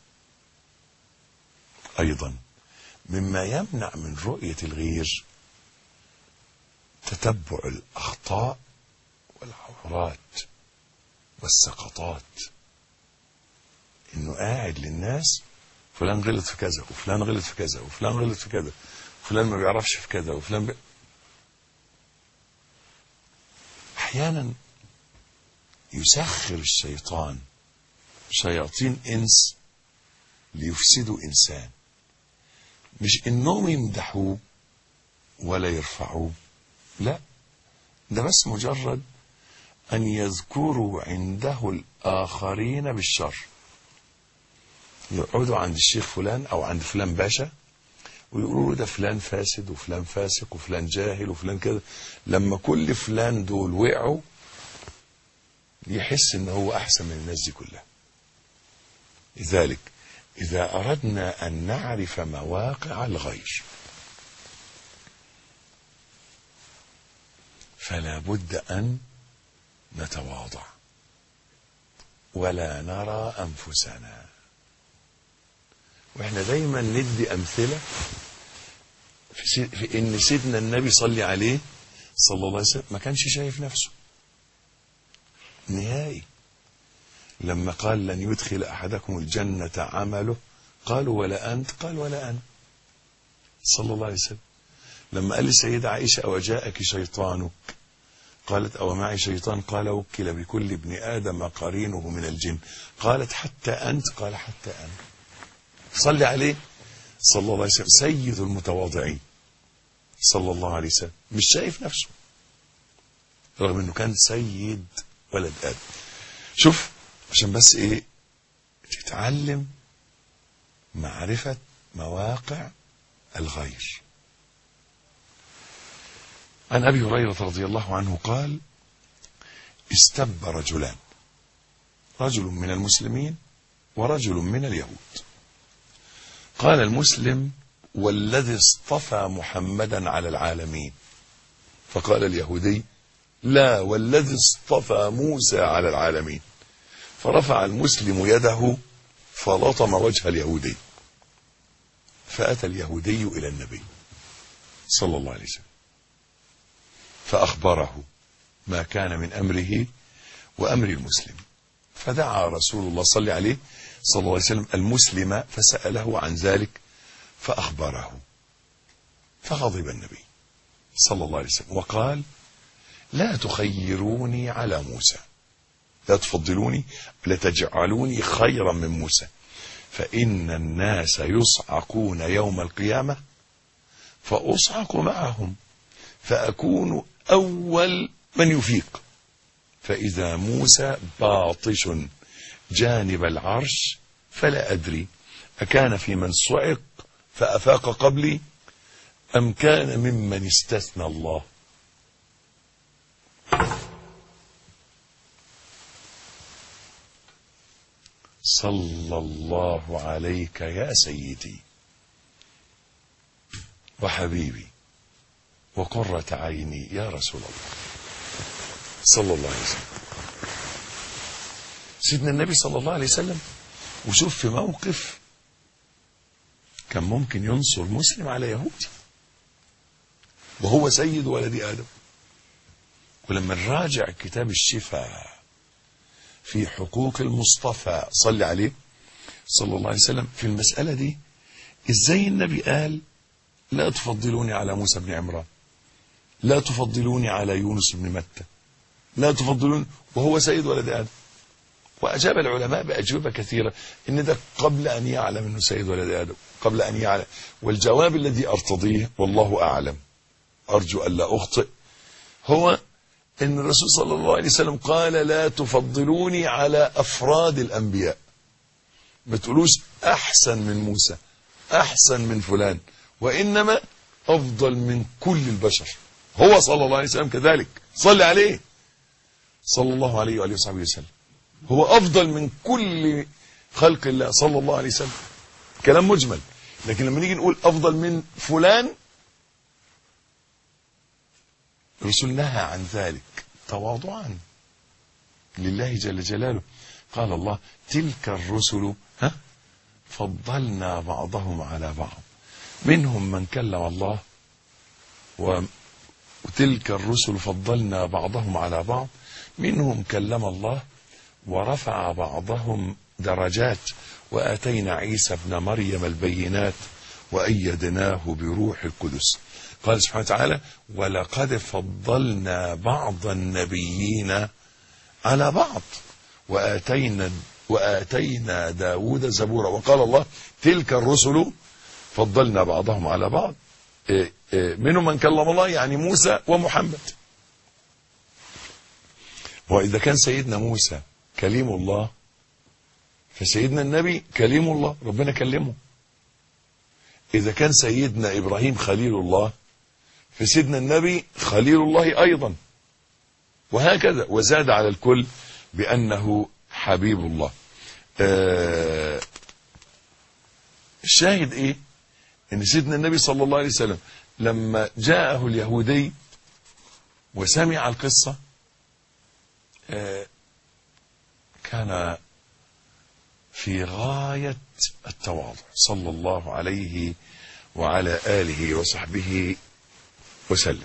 ايضا مما يمنع من رؤية الغير تتبع الأخطاء والعورات والسقطات. إنه قاعد للناس فلان غلط في كذا وفلان غلط في كذا وفلان غلط في كذا، فلان ما بيعرفش في كذا وفلان أحيانا يسخر الشيطان شياطين إنس ليفسدوا إنسان. مش انهم يمدحوه ولا يرفعوه، لا، ده بس مجرد ان يذكروا عنده الاخرين بالشر. يقعدوا عند الشيخ فلان او عند فلان باشا ويقولوا ده فلان فاسد وفلان فاسق وفلان جاهل وفلان كذا. لما كل فلان دول وقعوا يحس ان هو احسن من الناس دي كلها. لذلك اذا اردنا ان نعرف مواقع الغير فلا بد ان نتواضع ولا نرى انفسنا. واحنا دايما ندي امثله في ان سيدنا النبي صلى عليه صلى الله عليه وسلم ما كانش شايف نفسه نهائي. لما قال لن يدخل احدكم الجنه عمله قالوا ولا انت؟ قال ولا انا صلى الله عليه وسلم. لما قال للسيده عائشه او جاءك شيطانك قالت او معي شيطان قال وكل بكل ابن ادم قرينه من الجن قالت حتى انت؟ قال حتى انا. صلي عليه صلى الله عليه وسلم سيد المتواضعين صلى الله عليه وسلم، مش شايف نفسه رغم انه كان سيد ولد ادم. شوف عشان بس ايه تتعلم معرفة مواقع الغير. عن ابي هريرة رضي الله عنه قال استب رجلان، رجل من المسلمين ورجل من اليهود. قال المسلم والذي اصطفى محمدا على العالمين. فقال اليهودي لا والذي اصطفى موسى على العالمين. فرفع المسلم يده فلطم وجه اليهودي. فأتى اليهودي إلى النبي صلى الله عليه وسلم فأخبره ما كان من أمره وأمر المسلم. فدعا رسول الله صلى عليه صلى الله عليه وسلم المسلم فسأله عن ذلك فأخبره. فغضب النبي صلى الله عليه وسلم وقال لا تخيروني على موسى، لا تفضلوني، لا تجعلوني خيرا من موسى، فإن الناس يصعقون يوم القيامة فأصعق معهم فأكون أول من يفيق، فإذا موسى باطش جانب العرش فلا أدري أكان في من صعق فأفاق قبلي أم كان ممن استثنى الله. صلى الله عليك يا سيدي وحبيبي وقرة عيني يا رسول الله صلى الله عليه وسلم. سيدنا النبي صلى الله عليه وسلم وشوف في موقف كان ممكن ينصر مسلم على يهودي وهو سيد ولد آدم. ولما نراجع كتاب الشفاء في حقوق المصطفى صلى عليه صلى الله عليه وسلم في المسألة دي ازاي النبي قال لا تفضلوني على موسى بن عمران، لا تفضلوني على يونس بن متى، لا تفضلون، وهو سيد ولد آدم. وأجاب العلماء بأجوبة كثيرة إن ده قبل أن يعلم أنه سيد ولد آدم، قبل أن يعلم. والجواب الذي أرتضيه والله أعلم أرجو أن لا أخطئ هو أن الرسول صلى الله عليه وسلم قال لا تفضلوني على أفراد الأنبياء، ما تقولوش أحسن من موسى أحسن من فلان، وإنما أفضل من كل البشر. هو صلى الله عليه وسلم كذلك صلى عليه صلى الله عليه وآله وصحبه وسلم، هو أفضل من كل خلق الله صلى الله عليه وسلم. كلام مجمل، لكن لما نيجي نقول أفضل من فلان الرسول نهى عن ذلك تواضعا لله جل جلاله. قال الله تلك الرسل فضلنا بعضهم على بعض منهم من كلم الله وتلك الرسل فضلنا بعضهم على بعض منهم كلم الله ورفع بعضهم درجات وآتينا عيسى ابن مريم البينات وأيدناه بروح القدس. قال سبحانه وتعالى ولقد فضلنا بعض النبيين على بعض وآتينا داود زبورا. وقال الله تلك الرسل فضلنا بعضهم على بعض، منهم من كلم الله يعني موسى ومحمد. وإذا كان سيدنا موسى كليم الله فسيدنا النبي كليم الله، ربنا كلمه. إذا كان سيدنا إبراهيم خليل الله فسيدنا النبي خليل الله أيضا، وهكذا. وزاد على الكل بأنه حبيب الله. الشاهد إيه؟ إن سيدنا النبي صلى الله عليه وسلم لما جاءه اليهودي وسمع القصة كان في غاية التواضع صلى الله عليه وعلى آله وصحبه وسلم.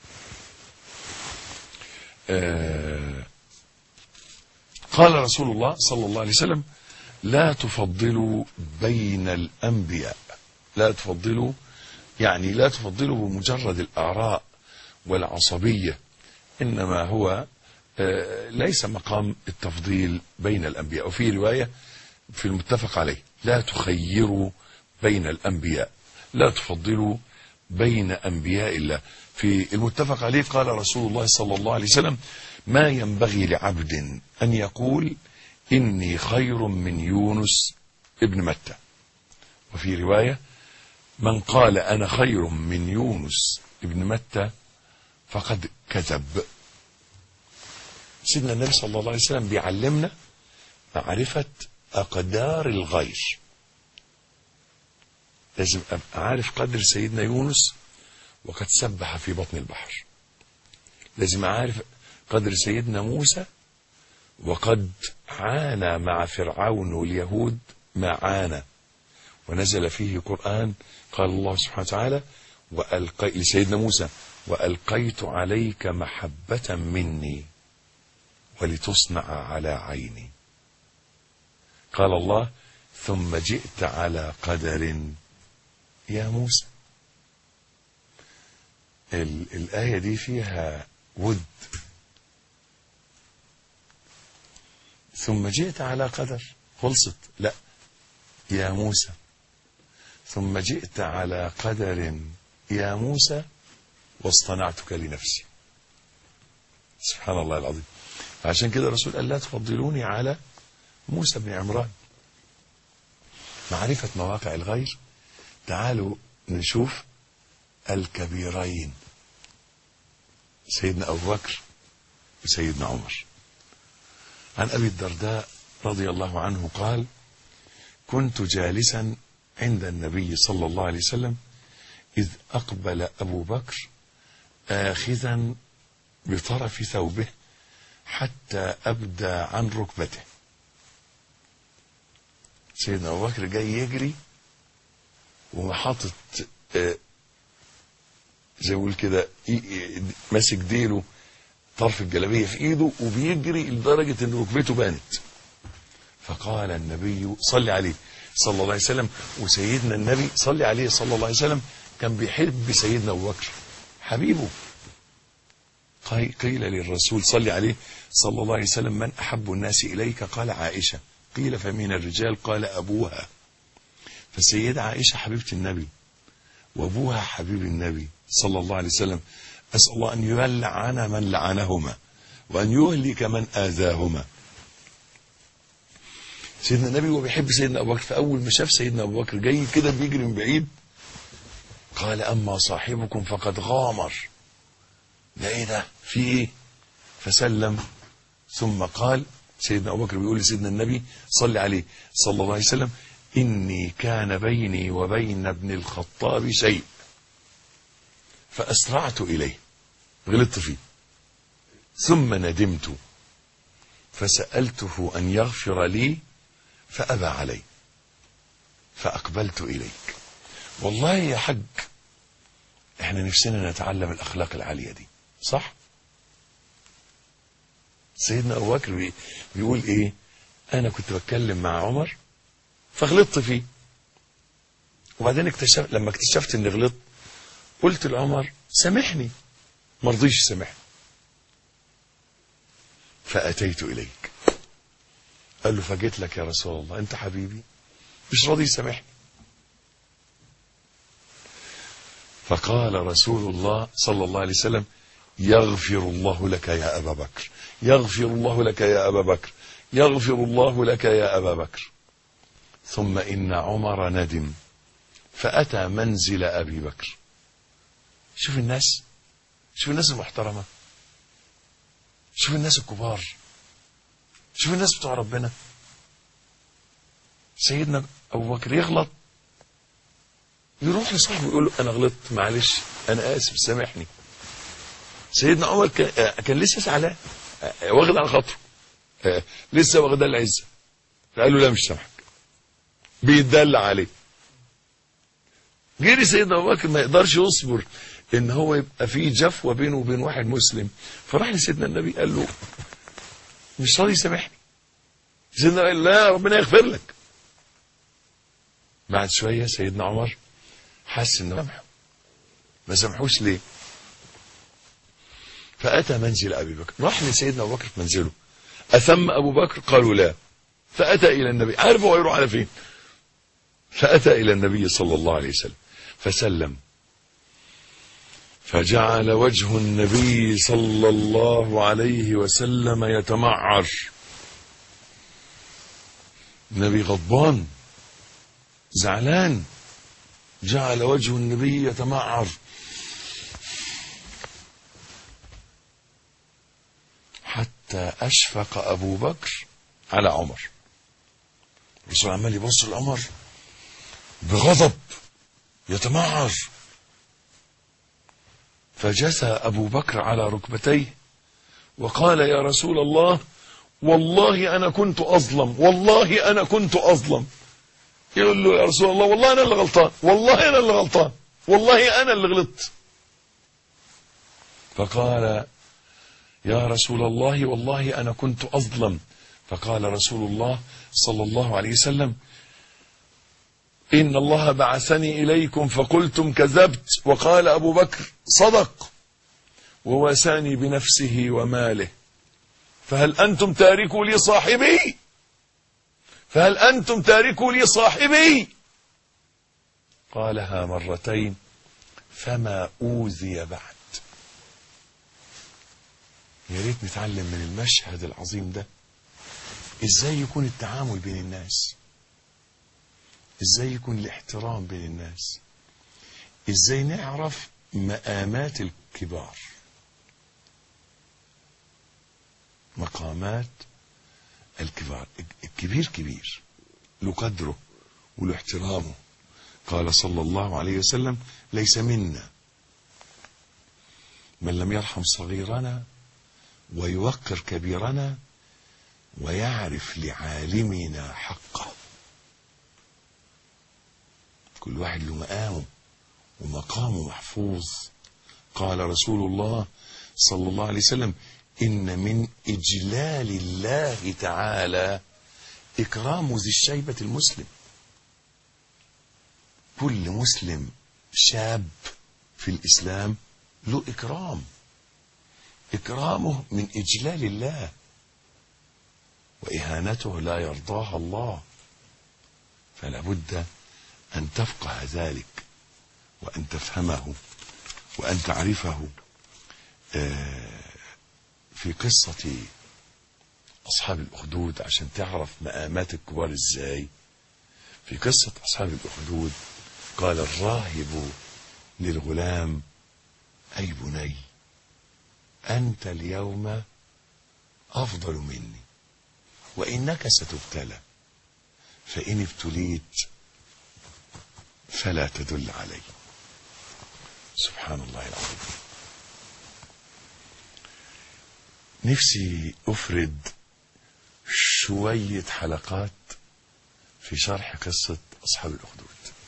قال رسول الله صلى الله عليه وسلم: لا تفضلوا بين الأنبياء. لا تفضلوا يعني لا تفضلوا بمجرد الآراء والعصبية، إنما هو ليس مقام التفضيل بين الأنبياء. وفي رواية في المتفق عليه: لا تخيروا بين الأنبياء، لا تفضلوا بين أنبياء الله. في المتفق عليه قال رسول الله صلى الله عليه وسلم: ما ينبغي لعبد أن يقول إني خير من يونس ابن متى. وفي رواية: من قال أنا خير من يونس ابن متى فقد كذب. سيدنا النبي صلى الله عليه وسلم بيعلمنا معرفة أقدار الغير. لازم أبقى عارف قدر سيدنا يونس وقد سبح في بطن البحر. لازم أعرف قدر سيدنا موسى وقد عانى مع فرعون واليهود ما عانى، ونزل فيه قرآن. قال الله سبحانه وتعالى لسيدنا موسى: وألقيت عليك محبة مني ولتصنع على عيني. قال الله: ثم جئت على قدر يا موسى. الآية دي فيها ود. ثم جئت على قدر خلصت؟ لا، يا موسى. ثم جئت على قدر يا موسى واصطنعتك لنفسي. سبحان الله العظيم. عشان كده الرسول قال: لا تفضلوني على موسى بن عمران. معرفة مواقع الغير. تعالوا نشوف الكبيرين سيدنا أبو بكر وسيدنا عمر. عن أبي الدرداء رضي الله عنه قال: كنت جالسا عند النبي صلى الله عليه وسلم إذ أقبل أبو بكر آخذا بطرف ثوبه حتى أبدى عن ركبته. سيدنا أبو بكر جاي يجري وحاطط زي يقول كده ماسك ديله طرف الجلابية في ايده وبيجري لدرجة ان ركبته بانت. فقال النبي صلى عليه صلى الله عليه وسلم، وسيدنا النبي صلى عليه صلى الله عليه وسلم كان بيحب سيدنا أبو بكر حبيبه. قيل للرسول صلى عليه صلى الله عليه وسلم: من أحب الناس إليك؟ قال: عائشة. قيل: فمن الرجال؟ قال: أبوها. فالسيدة عائشة حبيبة النبي وأبوها حبيب النبي صلى الله عليه وسلم. أسأل الله أن يلعن من لعنهما وأن يهلك من آذاهما. سيدنا النبي وبيحب سيدنا أبو بكر، فأول ما شاف سيدنا أبو بكر جاي كده بيجري من بعيد قال: أما صاحبكم فقد غامر. ده إيه ده؟ في إيه؟ فسلم ثم قال سيدنا أبو بكر بيقول لسيدنا النبي صلى عليه صلى الله عليه وسلم: إني كان بيني وبين ابن الخطاب شيء فأسرعت إليه، غلطت فيه، ثم ندمت فسألته أن يغفر لي فأبى علي فأقبلت إليك. والله يا حج احنا نفسنا نتعلم الأخلاق العالية دي، صح؟ سيدنا أبو بكر بيقول إيه؟ أنا كنت بتكلم مع عمر فغلطت فيه، وبعدين لما اكتشفت إني غلطت قلت لعمر: سامحني. ما رضيش يسامحني فأتيت إليك. قال له: فجيت لك يا رسول الله، أنت حبيبي مش راضي يسامحني. فقال رسول الله صلى الله عليه وسلم: يغفر الله لك يا أبا بكر، يغفر الله لك يا أبا بكر، يغفر الله لك يا أبا بكر. ثم إن عمر ندم فأتى منزل أبي بكر. شوف الناس، شوف الناس المحترمة، شوف الناس الكبار، شوف الناس بتوع ربنا. سيدنا أبو بكر يغلط، يروح لصاحبه يقول له: أنا غلطت، معلش، أنا آسف، سامحني. سيدنا عمر كان لسه زعلان، واخد على خاطره، لسه واخد العزة، فقال له: لا، مش سامحك، بيتدلع عليه. جري سيدنا أبو بكر ما يقدرش يصبر ان هو يبقى فيه جفوة بينه وبين واحد مسلم، فراح لسيدنا النبي قال له: مش راضي يسامحني. سيدنا قال: لا، ربنا يغفر لك. بعد شوية سيدنا عمر حس انه سامحه، ما سامحوش ليه؟ فأتى منزل أبي بكر، راح لسيدنا أبو بكر في منزله. أثم أبو بكر؟ قالوا لا. فأتى إلى النبي، عارف هو يروح على فين. فأتى إلى النبي صلى الله عليه وسلم فسلم، فجعل وجه النبي صلى الله عليه وسلم يتمعر. النبي غضبان زعلان، جعل وجه النبي يتمعر حتى أشفق أبو بكر على عمر. الرسول عمال يبص لعمر بغضب يتمعر. فجثى أبو بكر على ركبتيه وقال: يا رسول الله، والله أنا كنت أظلم، والله أنا كنت أظلم. يقول له: يا رسول الله، والله أنا اللي غلطان، والله أنا اللي غلطان، والله أنا اللي غلطت. فقال: يا رسول الله، والله أنا كنت أظلم. فقال رسول الله صلى الله عليه وسلم: إن الله بعثني إليكم فقلتم كذبت. وقال أبو بكر: صدق، وواساني بنفسه وماله، فهل أنتم تاركوا لي صاحبي؟ فهل أنتم تاركوا لي صاحبي؟ قالها مرتين فما أوذي بعد. يا ريت نتعلم من المشهد العظيم ده ازاي يكون التعامل بين الناس، ازاي يكون الاحترام بين الناس، ازاي نعرف مقامات الكبار، مقامات الكبار. الكبير كبير، له قدره وله احترامه. قال صلى الله عليه وسلم: ليس منا من لم يرحم صغيرنا ويوقر كبيرنا ويعرف لعالمنا حقه. كل واحد له مقامه ومقامه محفوظ. قال رسول الله صلى الله عليه وسلم: إن من إجلال الله تعالى إكرام ذي الشيبة المسلم. كل مسلم شاب في الإسلام له إكرام، إكرامه من إجلال الله، وإهانته لا يرضاها الله. فلا بد أن تفقه ذلك وأن تفهمه وأن تعرفه. في قصة أصحاب الأخدود عشان تعرف مقامات الكبار إزاي. في قصة أصحاب الأخدود قال الراهب للغلام: أي بني، أنت اليوم أفضل مني، وإنك ستبتلى، فإن ابتليت فلا تدل علي. سبحان الله العظيم. نفسي أفرد شوية حلقات في شرح قصة أصحاب الأخدود.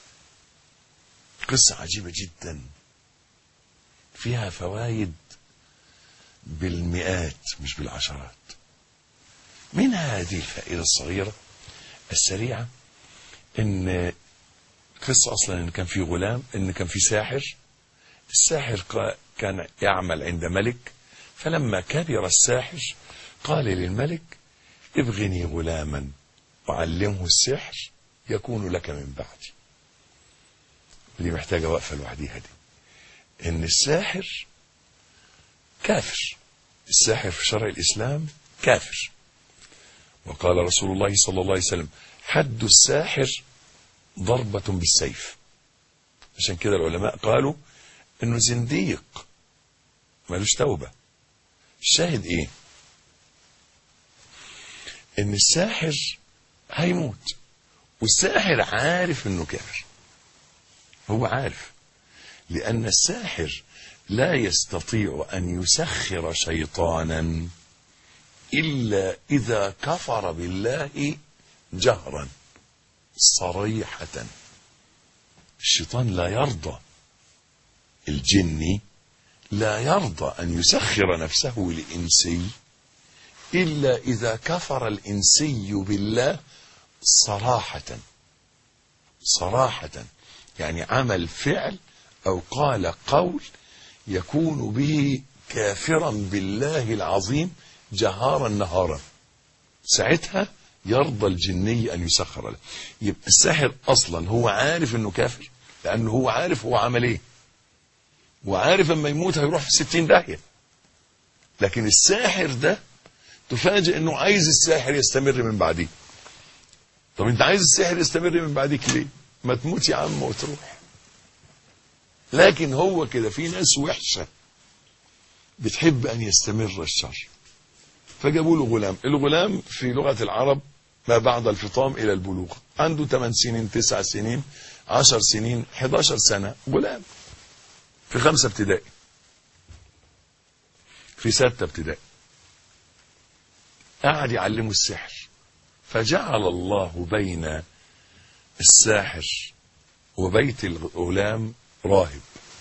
قصة عجيبة جدا فيها فوائد بالمئات مش بالعشرات. منها هذه الفائدة الصغيرة السريعة، إن قصة أصلا إن كان في غلام، إن كان في ساحر. الساحر كان يعمل عند ملك، فلما كبر الساحر قال للملك: ابغني غلاما وعلمه السحر يكون لك من بعدي. ودي محتاجة وقفة لوحديها دي. ان الساحر كافر. الساحر في شرع الإسلام كافر. وقال رسول الله صلى الله عليه وسلم: حد الساحر ضربة بالسيف. عشان كده العلماء قالوا انه زنديق مالوش توبة. الشاهد ايه؟ ان الساحر هيموت، والساحر عارف انه كافر. هو عارف، لان الساحر لا يستطيع ان يسخر شيطانا الا اذا كفر بالله جهرا صريحة. الشيطان لا يرضى، الجني لا يرضى ان يسخر نفسه لإنسي إلا إذا كفر الإنسي بالله صراحة، يعني عمل فعل أو قال قول يكون به كافرا بالله العظيم جهارا نهارا. ساعتها يرضى الجني أن يسخر له. يبقى الساحر أصلا هو عارف أنه كافر، لأنه هو عارف هو عمل إيه، وعارف أما يموت هيروح في 60 داهية. لكن الساحر ده تفاجئ أنه عايز الساحر يستمر من بعديه. طب أنت عايز الساحر يستمر من بعديك ليه؟ ما تموت يا عم وتروح. لكن هو كده، في ناس وحشة بتحب أن يستمر الشر، فجابوا له غلام. الغلام في لغة العرب ما بعد الفطام إلى البلوغ، عنده 8 سنين 9 سنين 10 سنين 11 سنة، غلام في 5 ابتدائي في 6 ابتدائي. قعد يعلمه السحر، فجعل الله بين الساحر وبيت الغلام راهب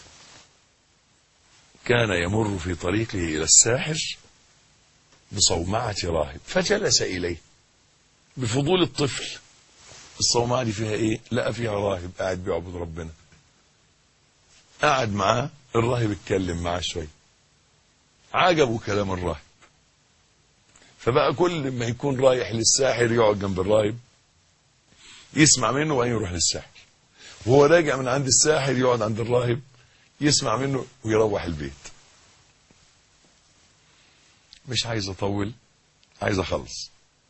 كان يمر في طريقه إلى الساحر بصومعة راهب، فجلس إليه بفضول الطفل. الصومعة دي فيها إيه؟ لقى فيها راهب قاعد بيعبد ربنا. قعد معاه الراهب، اتكلم معاه شوية، عجبه كلام الراهب، فبقى كل ما يكون رايح للساحر يقعد جنب الراهب يسمع منه وبعدين يروح للساحر، وهو راجع من عند الساحر يقعد عند الراهب يسمع منه ويروح البيت. مش عايز اطول، عايز اخلص،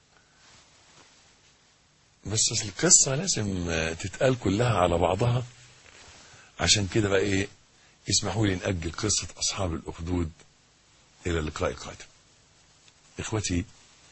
بس القصة لازم تتقال كلها على بعضها. عشان كده بقى ايه، اسمحوا لي نأجل قصة اصحاب الاخدود الى اللقاء القادم. اخوتي،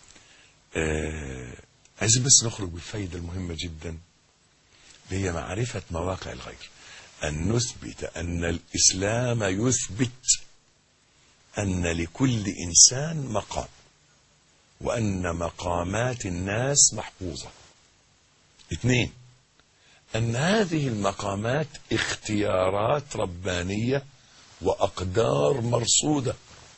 عايزين بس نخرج بالفايدة المهمة جدا، اللي هي معرفة مواقع الغير. أن نثبت أن الإسلام يثبت أن لكل إنسان مقام، وأن مقامات الناس محفوظة. 2، أن هذه المقامات اختيارات ربانية وأقدار مرصودة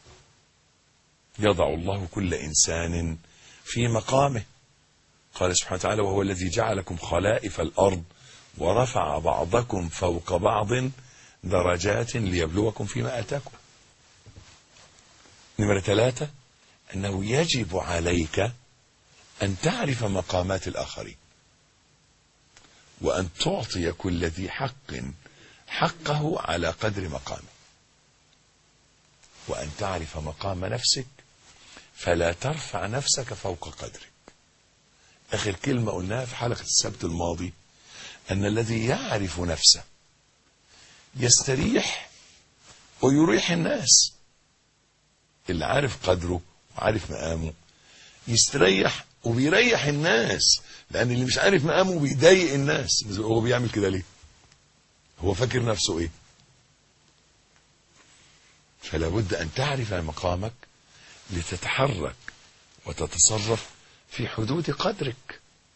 يضع الله كل إنسان في مقامه. قال سبحانه وتعالى: وهو الذي جعلكم خلائف الأرض ورفع بعضكم فوق بعض درجات ليبلوكم فيما آتاكم. 3، أنه يجب عليك أن تعرف مقامات الآخرين، وأن تعطي كل ذي حق حقه على قدر مقامه، وأن تعرف مقام نفسك فلا ترفع نفسك فوق قدرك. آخر كلمة قلناها في حلقة السبت الماضي، أن الذي يعرف نفسه يستريح ويريح الناس. اللي عارف قدره وعارف مقامه يستريح وبيريح الناس، لأن اللي مش عارف مقامه بيضايق الناس. هو بيعمل كده ليه؟ هو فاكر نفسه إيه؟ فلا بد أن تعرف مقامك لتتحرك وتتصرف في حدود قدرك.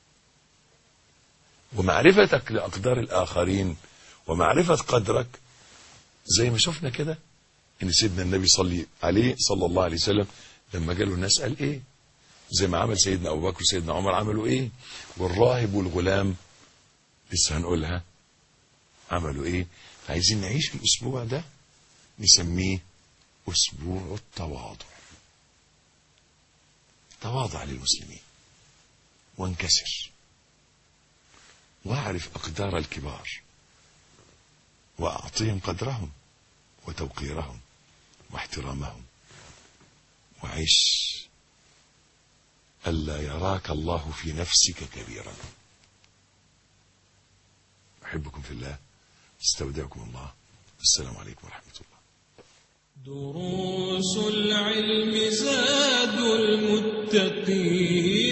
ومعرفتك لأقدار الآخرين ومعرفة قدرك، زي ما شفنا كده إن سيدنا النبي صلى الله عليه وسلم لما جاله الناس قال إيه، زي ما عمل سيدنا أبو بكر وسيدنا عمر عملوا إيه، والراهب والغلام لسه هنقولها عملوا إيه. عايزين نعيش الأسبوع ده نسميه أسبوع التواضع. تواضع للمسلمين وانكسر، واعرف أقدار الكبار وأعطيهم قدرهم، وتوقيرهم واحترامهم، وعش ألا يراك الله في نفسك كبيرا. أحبكم في الله، استودعكم الله، السلام عليكم ورحمة الله. دروس العلم زاد المتقين